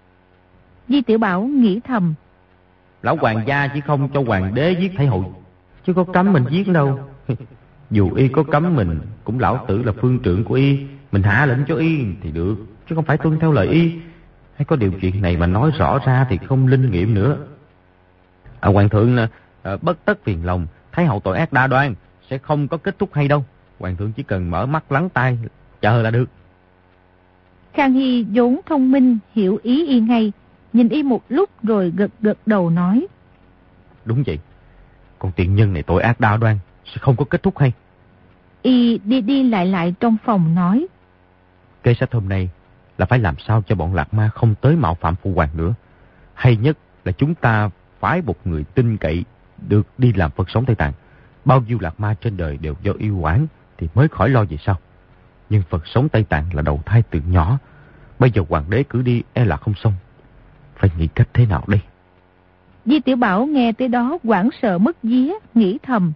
Di Tiểu Bảo nghĩ thầm. Lão hoàng gia chỉ không cho hoàng đế giết Thái hậu, chứ có cấm mình giết đâu. Dù y có cấm mình, cũng lão tử là phương trượng của y, mình hạ lệnh cho y thì được, chứ không phải tuân theo lời y. Hay có điều chuyện này mà nói rõ ra thì không linh nghiệm nữa. À, hoàng thượng à, bất tất phiền lòng, Thái hậu tội ác đa đoan, sẽ không có kết thúc hay đâu. Hoàng thượng chỉ cần mở mắt lắng tai, chờ là được. Khang Hy vốn thông minh, hiểu ý y ngay, nhìn y một lúc rồi gật gật đầu nói. Đúng vậy, con tiện nhân này tội ác đa đoan, sẽ không có kết thúc hay. Y đi đi lại lại trong phòng nói. Kế sách hôm nay là phải làm sao cho bọn Lạc Ma không tới mạo phạm phụ hoàng nữa. Hay nhất là chúng ta phái một người tin cậy được đi làm Phật sống Tây Tạng. Bao nhiêu Lạc Ma trên đời đều do yêu oán thì mới khỏi lo về sau. Nhưng Phật sống Tây Tạng là đầu thai từ nhỏ, bây giờ hoàng đế cứ đi e là không xong. Phải nghĩ cách thế nào đây? Di Tiểu Bảo nghe tới đó hoảng sợ mất vía, nghĩ thầm.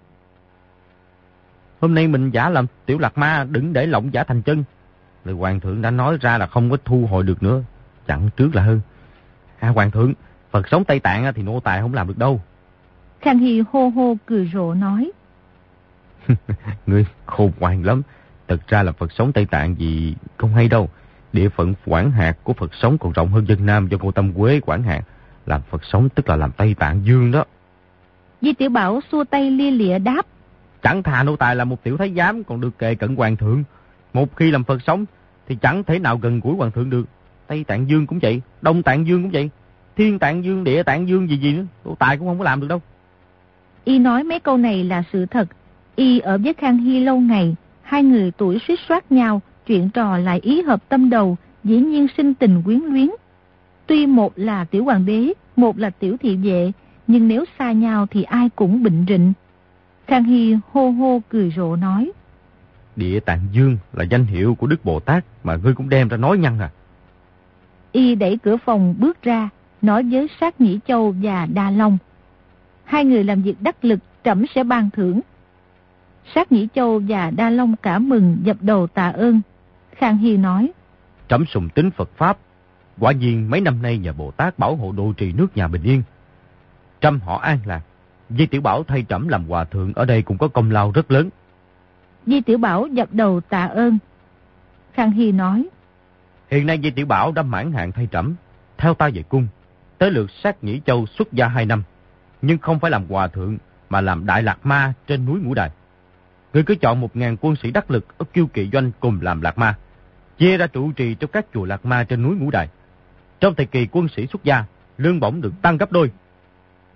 Hôm nay mình giả làm tiểu Lạc Ma, đừng để lộng giả thành chân. Lời hoàng thượng đã nói ra là không có thu hồi được nữa, chặn trước là hơn. À, hoàng thượng, Phật sống Tây Tạng thì nô tài không làm được đâu. Khang Hy hô hô cười rộ nói. Ngươi khôn ngoan lắm. Thật ra là Phật sống Tây Tạng gì không hay đâu. Địa phận quản hạt của Phật sống còn rộng hơn dân Nam do Ngô Tâm Quế quản hạt. Làm Phật sống tức là làm Tây Tạng Dương đó. Di Tiểu Bảo xua tay lia lịa đáp. Chẳng thà nô tài là một tiểu thái giám còn được kề cận hoàng thượng. Một khi làm Phật sống thì chẳng thể nào gần gũi hoàng thượng được. Tây Tạng Dương cũng vậy, Đông Tạng Dương cũng vậy, Thiên Tạng Dương, Địa Tạng Dương gì gì nữa, nô tài cũng không có làm được đâu. Y nói mấy câu này là sự thật. Y ở với Khang Hy lâu ngày, hai người tuổi suýt soát nhau, chuyện trò lại ý hợp tâm đầu, dĩ nhiên sinh tình quyến luyến. Tuy một là tiểu hoàng đế, một là tiểu thị vệ, nhưng nếu xa nhau thì ai cũng bệnh rịnh. Khang Hy hô hô cười rộ nói. Địa Tạng Dương là danh hiệu của Đức Bồ Tát mà ngươi cũng đem ra nói nhăn à? Y đẩy cửa phòng bước ra, nói với Sát Nhĩ Châu và Đa Long. Hai người làm việc đắc lực, trẫm sẽ ban thưởng. Sát Nhĩ Châu và Đa Long cả mừng dập đầu tạ ơn. Khang Hy nói. Trẫm sùng tín Phật Pháp. Quả nhiên mấy năm nay nhờ Bồ Tát bảo hộ đô trì nước nhà bình yên, trăm họ an lạc. Di Tiểu Bảo thay trẫm làm hòa thượng ở đây cũng có công lao rất lớn. Di Tiểu Bảo dập đầu tạ ơn. Khang Hy nói. Hiện nay Di Tiểu Bảo đã mãn hạn thay trẫm, theo ta về cung. Tới lượt Sát Nhĩ Châu xuất gia hai năm, nhưng không phải làm hòa thượng mà làm Đại Lạc Ma trên núi Ngũ Đài. Ngươi cứ chọn một ngàn quân sĩ đắc lực ở Kiêu Kỵ Doanh cùng làm Lạc Ma, chia ra trụ trì trong các chùa Lạc Ma trên núi Ngũ Đài. Trong thời kỳ quân sĩ xuất gia, lương bổng được tăng gấp đôi.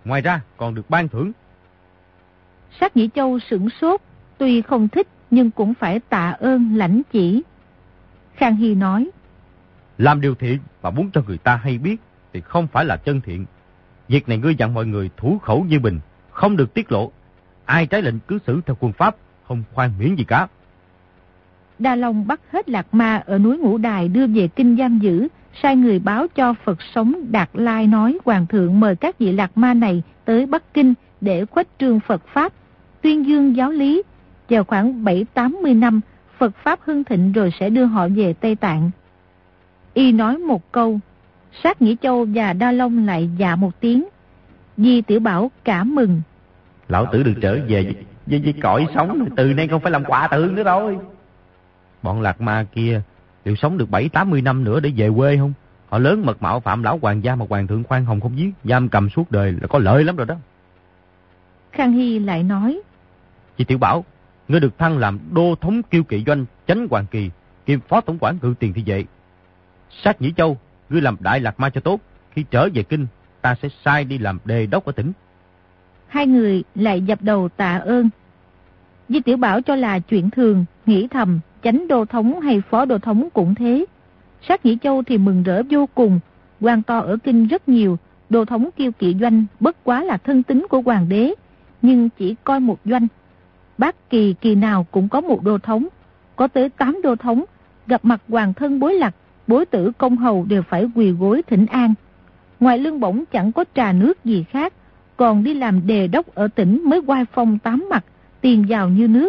Ngoài ra còn được ban thưởng. Sát Nhĩ Châu sửng sốt, tuy không thích nhưng cũng phải tạ ơn lãnh chỉ. Khang Hy nói, làm điều thiện mà muốn cho người ta hay biết thì không phải là chân thiện. Việc này ngươi dặn mọi người thủ khẩu như bình, không được tiết lộ. Ai trái lệnh cứ xử theo quân pháp, không khoan miễn gì cả. Đa Long bắt hết Lạc Ma ở núi Ngũ Đài đưa về kinh giam giữ, sai người báo cho Phật Sống Đạt Lai nói hoàng thượng mời các vị Lạc Ma này tới Bắc Kinh để khuếch trương Phật Pháp, tuyên dương giáo lý. Vào khoảng bảy tám mươi năm, Phật Pháp hưng thịnh rồi sẽ đưa họ về Tây Tạng. Y nói một câu, Sát Nhĩ Châu và Đa Long lại dạ một tiếng. Di Tiểu Bảo cảm mừng. Lão tử được trở về với, với, với cõi sống, từ nay không phải làm quạ tượng nữa rồi. Bọn Lạc Ma kia đều sống được bảy tám mươi năm nữa để về quê không? Họ lớn mật mạo phạm lão hoàng gia mà hoàng thượng khoan hồng không giết, giam cầm suốt đời là có lợi lắm rồi đó. Khang Hy lại nói, Chị Tiểu Bảo, ngươi được thăng làm đô thống kiêu kỵ doanh chánh hoàng kỳ, kiêm phó tổng quản cự tiền thị vệ. Sát Nhĩ Châu, ngươi làm đại Lạc Ma cho tốt, khi trở về kinh ta sẽ sai đi làm đề đốc ở tỉnh. Hai người lại dập đầu tạ ơn. Di Tiểu Bảo cho là chuyện thường, nghĩ thầm chánh đô thống hay phó đô thống cũng thế. Sát Nhĩ Châu thì mừng rỡ vô cùng, quan to ở kinh rất nhiều, đô thống kiêu kỵ doanh bất quá là thân tín của hoàng đế, nhưng chỉ coi một doanh. Bác kỳ kỳ nào cũng có một đô thống, có tới tám đô thống, gặp mặt hoàng thân bối lạc, bối tử công hầu đều phải quỳ gối thỉnh an. Ngoài lương bổng chẳng có trà nước gì khác, còn đi làm đề đốc ở tỉnh mới oai phong tám mặt, tiền vào như nước.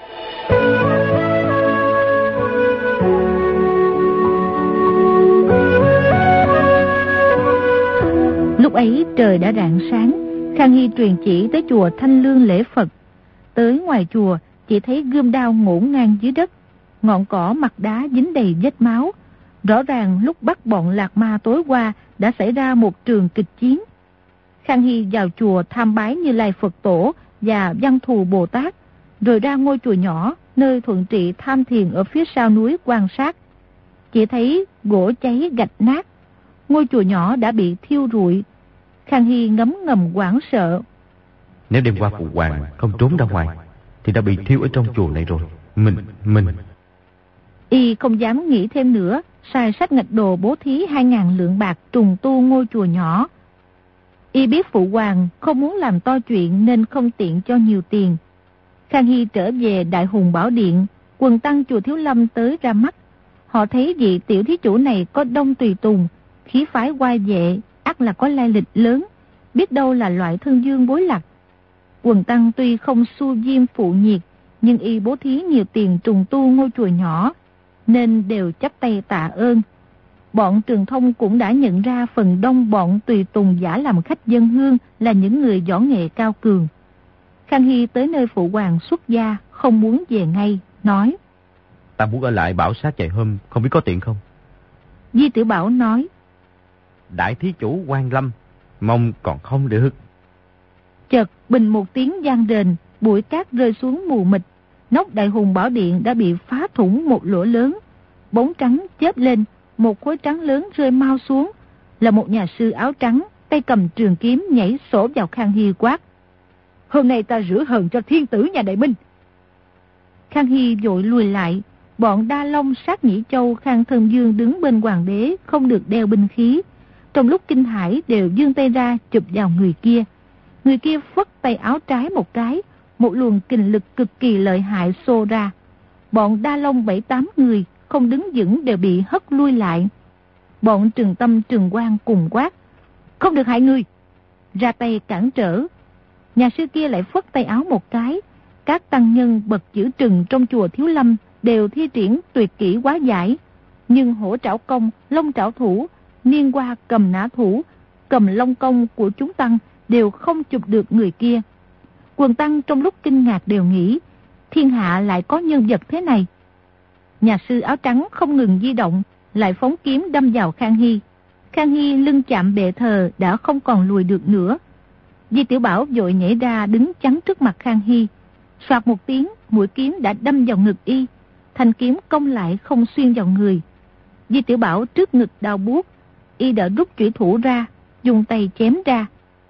Lúc ấy trời đã rạng sáng, Khang Hy truyền chỉ tới chùa Thanh Lương lễ Phật. Tới ngoài chùa chỉ thấy gươm đao ngổn ngang dưới đất, ngọn cỏ mặt đá dính đầy vết máu. Rõ ràng lúc bắt bọn Lạc Ma tối qua đã xảy ra một trường kịch chiến. Khang Hy vào chùa tham bái Như Lai Phật Tổ và Văn Thù Bồ Tát, rồi ra ngôi chùa nhỏ nơi Thuận Trị tham thiền ở phía sau núi quan sát. Chỉ thấy gỗ cháy gạch nát, ngôi chùa nhỏ đã bị thiêu rụi. Khang Hy ngấm ngầm hoảng sợ. Nếu đêm qua phụ hoàng không trốn ra ngoài thì đã bị thiêu ở trong chùa này rồi. Mình, mình... Y không dám nghĩ thêm nữa, sai sách ngạch đồ bố thí hai ngàn lượng bạc trùng tu ngôi chùa nhỏ. Y biết phụ hoàng không muốn làm to chuyện nên không tiện cho nhiều tiền. Khang Hy trở về Đại Hùng Bảo Điện, quần tăng chùa Thiếu Lâm tới ra mắt. Họ thấy vị tiểu thí chủ này có đông tùy tùng, khí phái oai vệ, ắt là có lai lịch lớn, biết đâu là loại thân dương bối lạc. Quần tăng tuy không su diêm phụ nhiệt, nhưng y bố thí nhiều tiền trùng tu ngôi chùa nhỏ, nên đều chắp tay tạ ơn. Bọn Trường Thông cũng đã nhận ra phần đông bọn tùy tùng giả làm khách dân hương là những người võ nghệ cao cường. Khang Hy tới nơi phụ hoàng xuất gia, không muốn về ngay, nói: Ta muốn ở lại bảo sát vài hôm, không biết có tiện không? Di Tiểu Bảo nói: Đại thí chủ Quan Lâm, mong còn không được. Chợt bình một tiếng vang đền, bụi cát rơi xuống mù mịt, nóc Đại Hùng Bảo Điện đã bị phá thủng một lỗ lớn, bóng trắng chớp lên, một khối trắng lớn rơi mau xuống, là một nhà sư áo trắng, tay cầm trường kiếm nhảy sổ vào Khang Hy quát: Hôm nay ta rửa hờn cho thiên tử nhà Đại Minh. Khang Hy vội lùi lại, bọn Đa Long, Sát Nhĩ Châu, Khang Thân Dương đứng bên hoàng đế không được đeo binh khí, trong lúc kinh hãi đều giương tay ra chụp vào người kia. Người kia phất tay áo trái một cái, một luồng kình lực cực kỳ lợi hại xô ra. Bọn Đa Long bảy tám người không đứng vững đều bị hất lui lại. Bọn Trừng Tâm, Trừng Quang cùng quát: Không được hại người! Ra tay cản trở. Nhà sư kia lại phất tay áo một cái, các tăng nhân bậc chữ Trừng trong chùa Thiếu Lâm đều thi triển tuyệt kỹ quá giải, nhưng hổ trảo công, long trảo thủ, niên qua cầm nã thủ, cầm long công của chúng tăng đều không chụp được người kia. Quần tăng trong lúc kinh ngạc đều nghĩ, thiên hạ lại có nhân vật thế này. Nhà sư áo trắng không ngừng di động, lại phóng kiếm đâm vào Khang Hy. Khang Hy lưng chạm bệ thờ đã không còn lùi được nữa. Di Tiểu Bảo vội nhảy ra đứng chắn trước mặt Khang Hy. Soạt một tiếng, mũi kiếm đã đâm vào ngực y, thanh kiếm cong lại không xuyên vào người. Di Tiểu Bảo trước ngực đau buốt, y đã rút chủy thủ ra, dùng tay chém ra.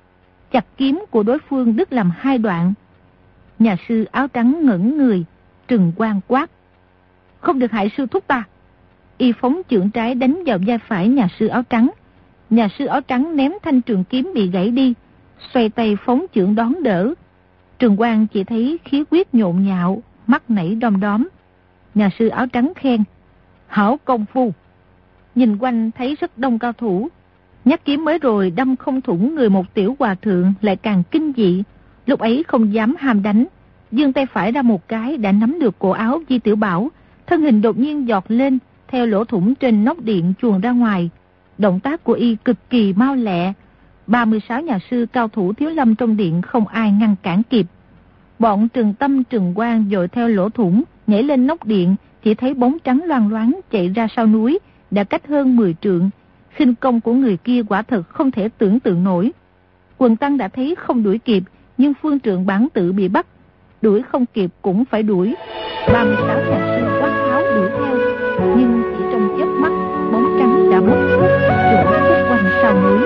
chặt kiếm của đối phương đứt làm hai đoạn. Nhà sư áo trắng ngẩng người, trừng quang quát: "Không được hại sư thúc ta!" Y phóng chưởng trái đánh vào vai phải nhà sư áo trắng. Nhà sư áo trắng ném thanh trường kiếm bị gãy đi, xoay tay phóng chưởng đón đỡ. Trường Quang chỉ thấy khí huyết nhộn nhạo, mắt nảy đom đóm. Nhà sư áo trắng khen: "Hảo công phu!" Nhìn quanh thấy rất đông cao thủ. Nhát kiếm mới rồi đâm không thủng người một tiểu hòa thượng lại càng kinh dị. Lúc ấy không dám ham đánh, giương tay phải ra một cái đã nắm được cổ áo Di Tiểu Bảo, thân hình đột nhiên giọt lên, theo lỗ thủng trên nóc điện chuồn ra ngoài. Động tác của y cực kỳ mau lẹ. ba mươi sáu nhà sư cao thủ Thiếu Lâm trong điện không ai ngăn cản kịp. Bọn Trừng Tâm Trừng Quang dội theo lỗ thủng, nhảy lên nóc điện, chỉ thấy bóng trắng loang loáng chạy ra sau núi, đã cách hơn mười trượng. Khinh công của người kia quả thật không thể tưởng tượng nổi. Quần tăng đã thấy không đuổi kịp, nhưng phương trượng bản tự bị bắt, đuổi không kịp cũng phải đuổi. ba mươi sáu nhà sư quát tháo đuổi theo, nhưng chỉ trong chớp mắt, bóng trắng đã mất hút, trộn khúc quanh sau núi.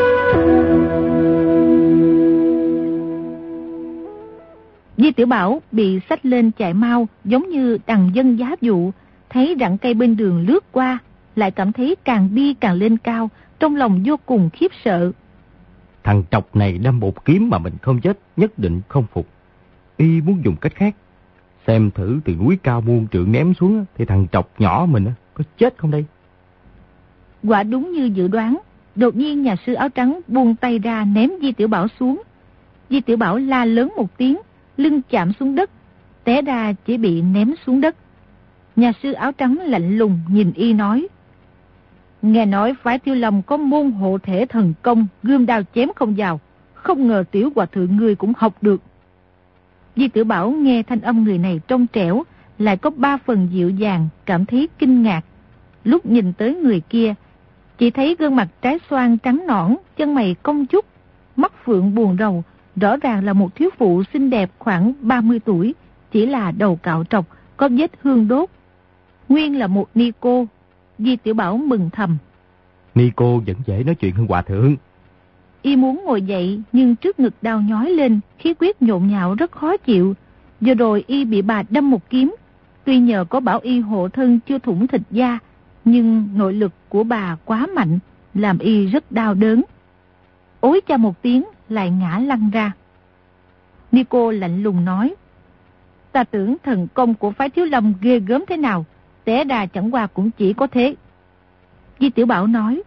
Di Tiểu Bảo bị xách lên chạy mau, giống như đằng dân giá dụ, thấy rặng cây bên đường lướt qua, lại cảm thấy càng đi càng lên cao, trong lòng vô cùng khiếp sợ. Thằng trọc này đâm một kiếm mà mình không chết, nhất định không phục. Y muốn dùng cách khác, xem thử từ núi cao muôn trượng ném xuống thì thằng trọc nhỏ mình có chết không đây. Quả đúng như dự đoán, đột nhiên nhà sư áo trắng buông tay ra ném Di Tiểu Bảo xuống. Di Tiểu Bảo la lớn một tiếng, lưng chạm xuống đất, té ra chỉ bị ném xuống đất. Nhà sư áo trắng lạnh lùng nhìn y nói: "Nghe nói phái Thiếu Lâm có môn hộ thể thần công, gươm đao chém không vào, không ngờ tiểu hòa thượng ngươi cũng học được." Di Tiểu Bảo nghe thanh âm người này trong trẻo, lại có ba phần dịu dàng, cảm thấy kinh ngạc. Lúc nhìn tới người kia, chỉ thấy gương mặt trái xoan trắng nõn, chân mày cong chút, mắt phượng buồn rầu, rõ ràng là một thiếu phụ xinh đẹp khoảng ba mươi tuổi, chỉ là đầu cạo trọc, có vết hương đốt. Nguyên là một ni cô. Di Tiểu Bảo mừng thầm: Ni cô vẫn dễ nói chuyện hơn hòa thượng. Y muốn ngồi dậy, nhưng trước ngực đau nhói lên, khí huyết nhộn nhạo rất khó chịu. Vừa rồi y bị bà đâm một kiếm, tuy nhờ có bảo y hộ thân chưa thủng thịt da, nhưng nội lực của bà quá mạnh, làm y rất đau đớn. Ối cha một tiếng, lại ngã lăn ra. Ni cô lạnh lùng nói: "Ta tưởng thần công của phái Thiếu Lâm ghê gớm thế nào, té đà chẳng qua cũng chỉ có thế." Di Tiểu Bảo nói: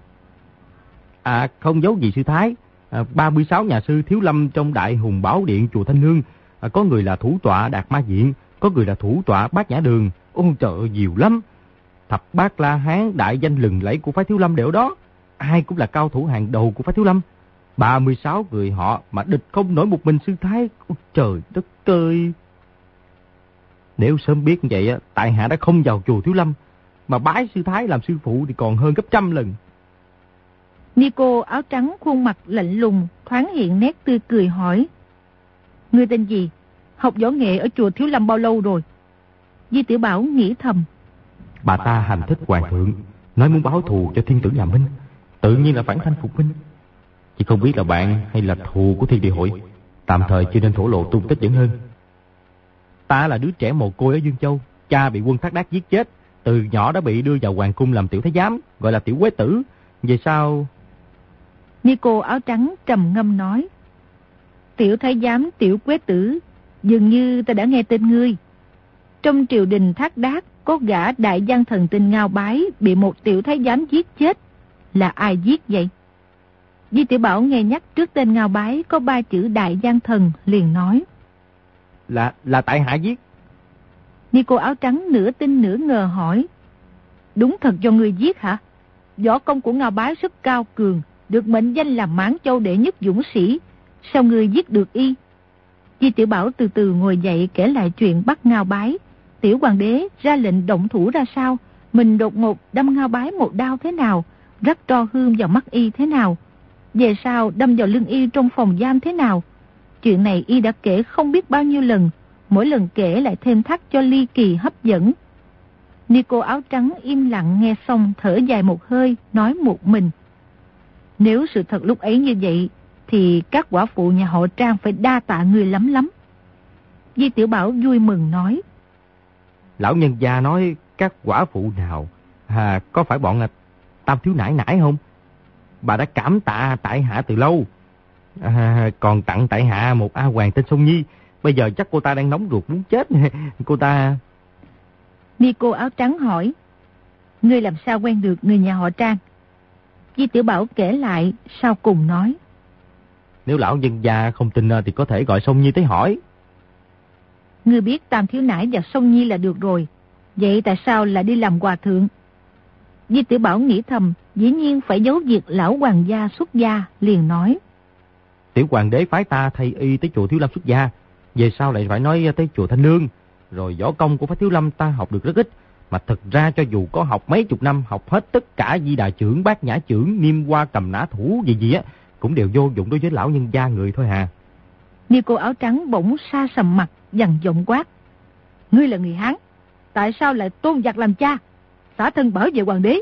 À không giấu gì sư thái, à, ba mươi sáu nhà sư Thiếu Lâm trong Đại Hùng Bảo Điện chùa Thanh Nương, à, có người là thủ tọa Đạt Ma Diện, có người là thủ tọa Bát Nhã Đường. Ôi trời ơi, nhiều lắm. Thập bát La Hán đại danh lừng lẫy của phái Thiếu Lâm đều đó, ai cũng là cao thủ hàng đầu của phái Thiếu Lâm. ba mươi sáu người họ mà địch không nổi một mình sư thái. Ôi trời đất ơi. Nếu sớm biết như vậy, tại hạ đã không vào chùa Thiếu Lâm, mà bái sư thái làm sư phụ thì còn hơn gấp trăm lần. Ni cô áo trắng khuôn mặt lạnh lùng, thoáng hiện nét tươi cười hỏi: "Ngươi tên gì? Học võ nghệ ở chùa Thiếu Lâm bao lâu rồi?" Di Tiểu Bảo nghĩ thầm: Bà ta hành thích hoàng thượng, nói muốn báo thù cho thiên tử nhà Minh, tự nhiên là phản thanh phục minh. Chỉ không biết là bạn hay là thù của thiên địa hội, tạm thời chưa nên thổ lộ tung tích vẫn hơn. Ta là đứa trẻ mồ côi ở Dương Châu, cha bị quân Thác Đát giết chết, từ nhỏ đã bị đưa vào hoàng cung làm tiểu thái giám, gọi là tiểu quế tử. Về sau... Ni cô áo trắng trầm ngâm nói: "Tiểu thái giám, tiểu quế tử, dường như ta đã nghe tên ngươi. Trong triều đình Thác Đát có gã đại gian thần tên Ngao Bái bị một tiểu thái giám giết chết, là ai giết vậy?" Di Tiểu Bảo nghe nhắc trước tên Ngao Bái có ba chữ đại gian thần, liền nói: Là là tại hạ giết. Ni cô áo trắng nửa tin nửa ngờ hỏi: "Đúng thật do ngươi giết hả? Võ công của Ngao Bái rất cao cường, được mệnh danh là Mãn Châu đệ nhất dũng sĩ, sao ngươi giết được y?" Di Tiểu Bảo từ từ ngồi dậy kể lại chuyện bắt Ngao Bái, tiểu hoàng đế ra lệnh động thủ ra sao, mình đột ngột đâm Ngao Bái một đao thế nào, rắc tro hương vào mắt y thế nào, về sau đâm vào lưng y trong phòng giam thế nào. Chuyện này y đã kể không biết bao nhiêu lần, mỗi lần kể lại thêm thắt cho ly kỳ hấp dẫn. Ni cô áo trắng im lặng nghe xong thở dài một hơi, nói một mình: "Nếu sự thật lúc ấy như vậy, thì các quả phụ nhà họ Trang phải đa tạ người lắm lắm. Di Tiểu Bảo vui mừng nói. Lão nhân gia nói các quả phụ nào, à, có phải bọn Tam thiếu nãi nãi không? Bà đã cảm tạ tại hạ từ lâu. À, còn tặng tại hạ một A Hoàng tên Sông Nhi. Bây giờ chắc cô ta đang nóng ruột muốn chết. Cô ta... Ni cô áo trắng hỏi. Ngươi làm sao quen được người nhà họ Trang? Di Tiểu Bảo kể lại, sau cùng nói. Nếu lão nhân gia không tin thì có thể gọi Sông Nhi tới hỏi. Ngươi biết Tam thiếu nãi và Sông Nhi là được rồi. Vậy tại sao lại đi làm hòa thượng? Di Tiểu Bảo nghĩ thầm, dĩ nhiên phải giấu việc lão hoàng gia xuất gia, liền nói. Tiểu hoàng đế phái ta thay y tới chùa Thiếu Lâm xuất gia. Về sau lại phải nói tới chùa Thanh Nương. Rồi võ công của phái Thiếu Lâm ta học được rất ít. Mà thật ra cho dù có học mấy chục năm, học hết tất cả Di Đà chưởng, Bát Nhã chưởng, Niêm Hoa cầm nã thủ gì gì á, cũng đều vô dụng đối với lão nhân gia người thôi hà. Ni cô áo trắng bỗng sa sầm mặt, dằn giọng quát. Ngươi là người Hán, tại sao lại tôn giặc làm cha, xả thân bảo vệ hoàng đế?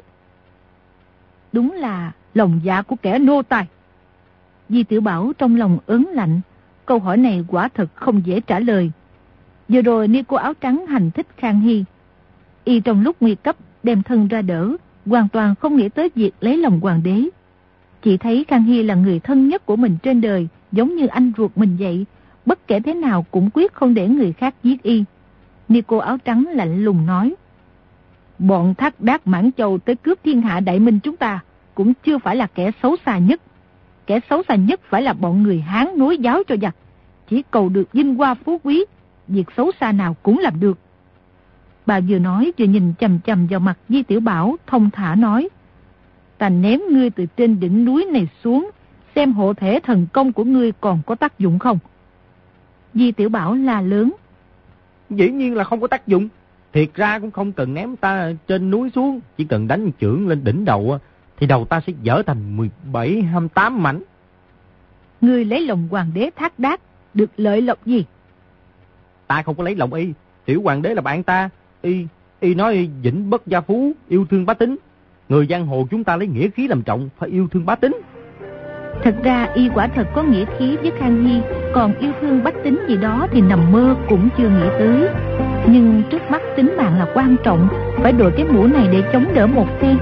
Đúng là lòng dạ của kẻ nô tài. Di Tiểu Bảo trong lòng ớn lạnh, câu hỏi này quả thật không dễ trả lời. Vừa rồi Ni cô áo trắng hành thích Khang Hy, y trong lúc nguy cấp đem thân ra đỡ, hoàn toàn không nghĩ tới việc lấy lòng hoàng đế. Chỉ thấy Khang Hy là người thân nhất của mình trên đời, giống như anh ruột mình vậy, bất kể thế nào cũng quyết không để người khác giết y. Ni cô áo trắng lạnh lùng nói. Bọn Thác Đác Mãn Châu tới cướp thiên hạ đại minh chúng ta cũng chưa phải là kẻ xấu xa nhất. Kẻ xấu xa nhất phải là bọn người Hán nối giáo cho giặc. Chỉ cầu được vinh hoa phú quý, việc xấu xa nào cũng làm được. Bà vừa nói vừa nhìn chầm chầm vào mặt Di Tiểu Bảo, thông thả nói. Ta ném ngươi từ trên đỉnh núi này xuống, xem hộ thể thần công của ngươi còn có tác dụng không? Di Tiểu Bảo la lớn. Dĩ nhiên là không có tác dụng. Thiệt ra cũng không cần ném ta trên núi xuống, chỉ cần đánh chưởng lên đỉnh đầu thì đầu ta sẽ dở thành mười bảy, hai mươi tám mảnh. Ngươi lấy lòng hoàng đế Thác Đác, được lợi lộc gì? Ta không có lấy lòng y, tiểu hoàng đế là bạn ta. Y, y nói vĩnh bất gia phú, yêu thương bá tính. Người giang hồ chúng ta lấy nghĩa khí làm trọng, phải yêu thương bá tính. Thật ra y quả thật có nghĩa khí với Khang Hy, còn yêu thương bách tính gì đó thì nằm mơ cũng chưa nghĩ tới. Nhưng trước mắt tính mạng là quan trọng, phải đội cái mũ này để chống đỡ một phen.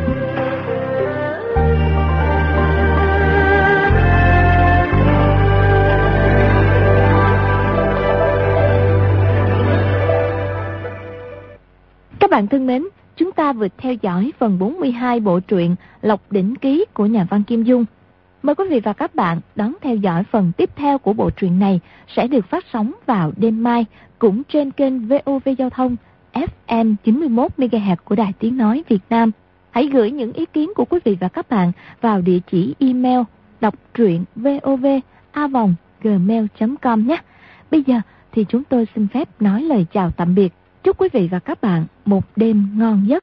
Các bạn thân mến, chúng ta vừa theo dõi phần bốn mươi hai bộ truyện Lộc Đỉnh Ký của nhà văn Kim Dung. Mời quý vị và các bạn đón theo dõi phần tiếp theo của bộ truyện này sẽ được phát sóng vào đêm mai cũng trên kênh vê o vê Giao thông ép em chín mươi mốt mê ga héc của Đài Tiếng Nói Việt Nam. Hãy gửi những ý kiến của quý vị và các bạn vào địa chỉ email đọc truyện vov a vòng gmail chấm com nhé. Bây giờ thì chúng tôi xin phép nói lời chào tạm biệt. Chúc quý vị và các bạn một đêm ngon giấc.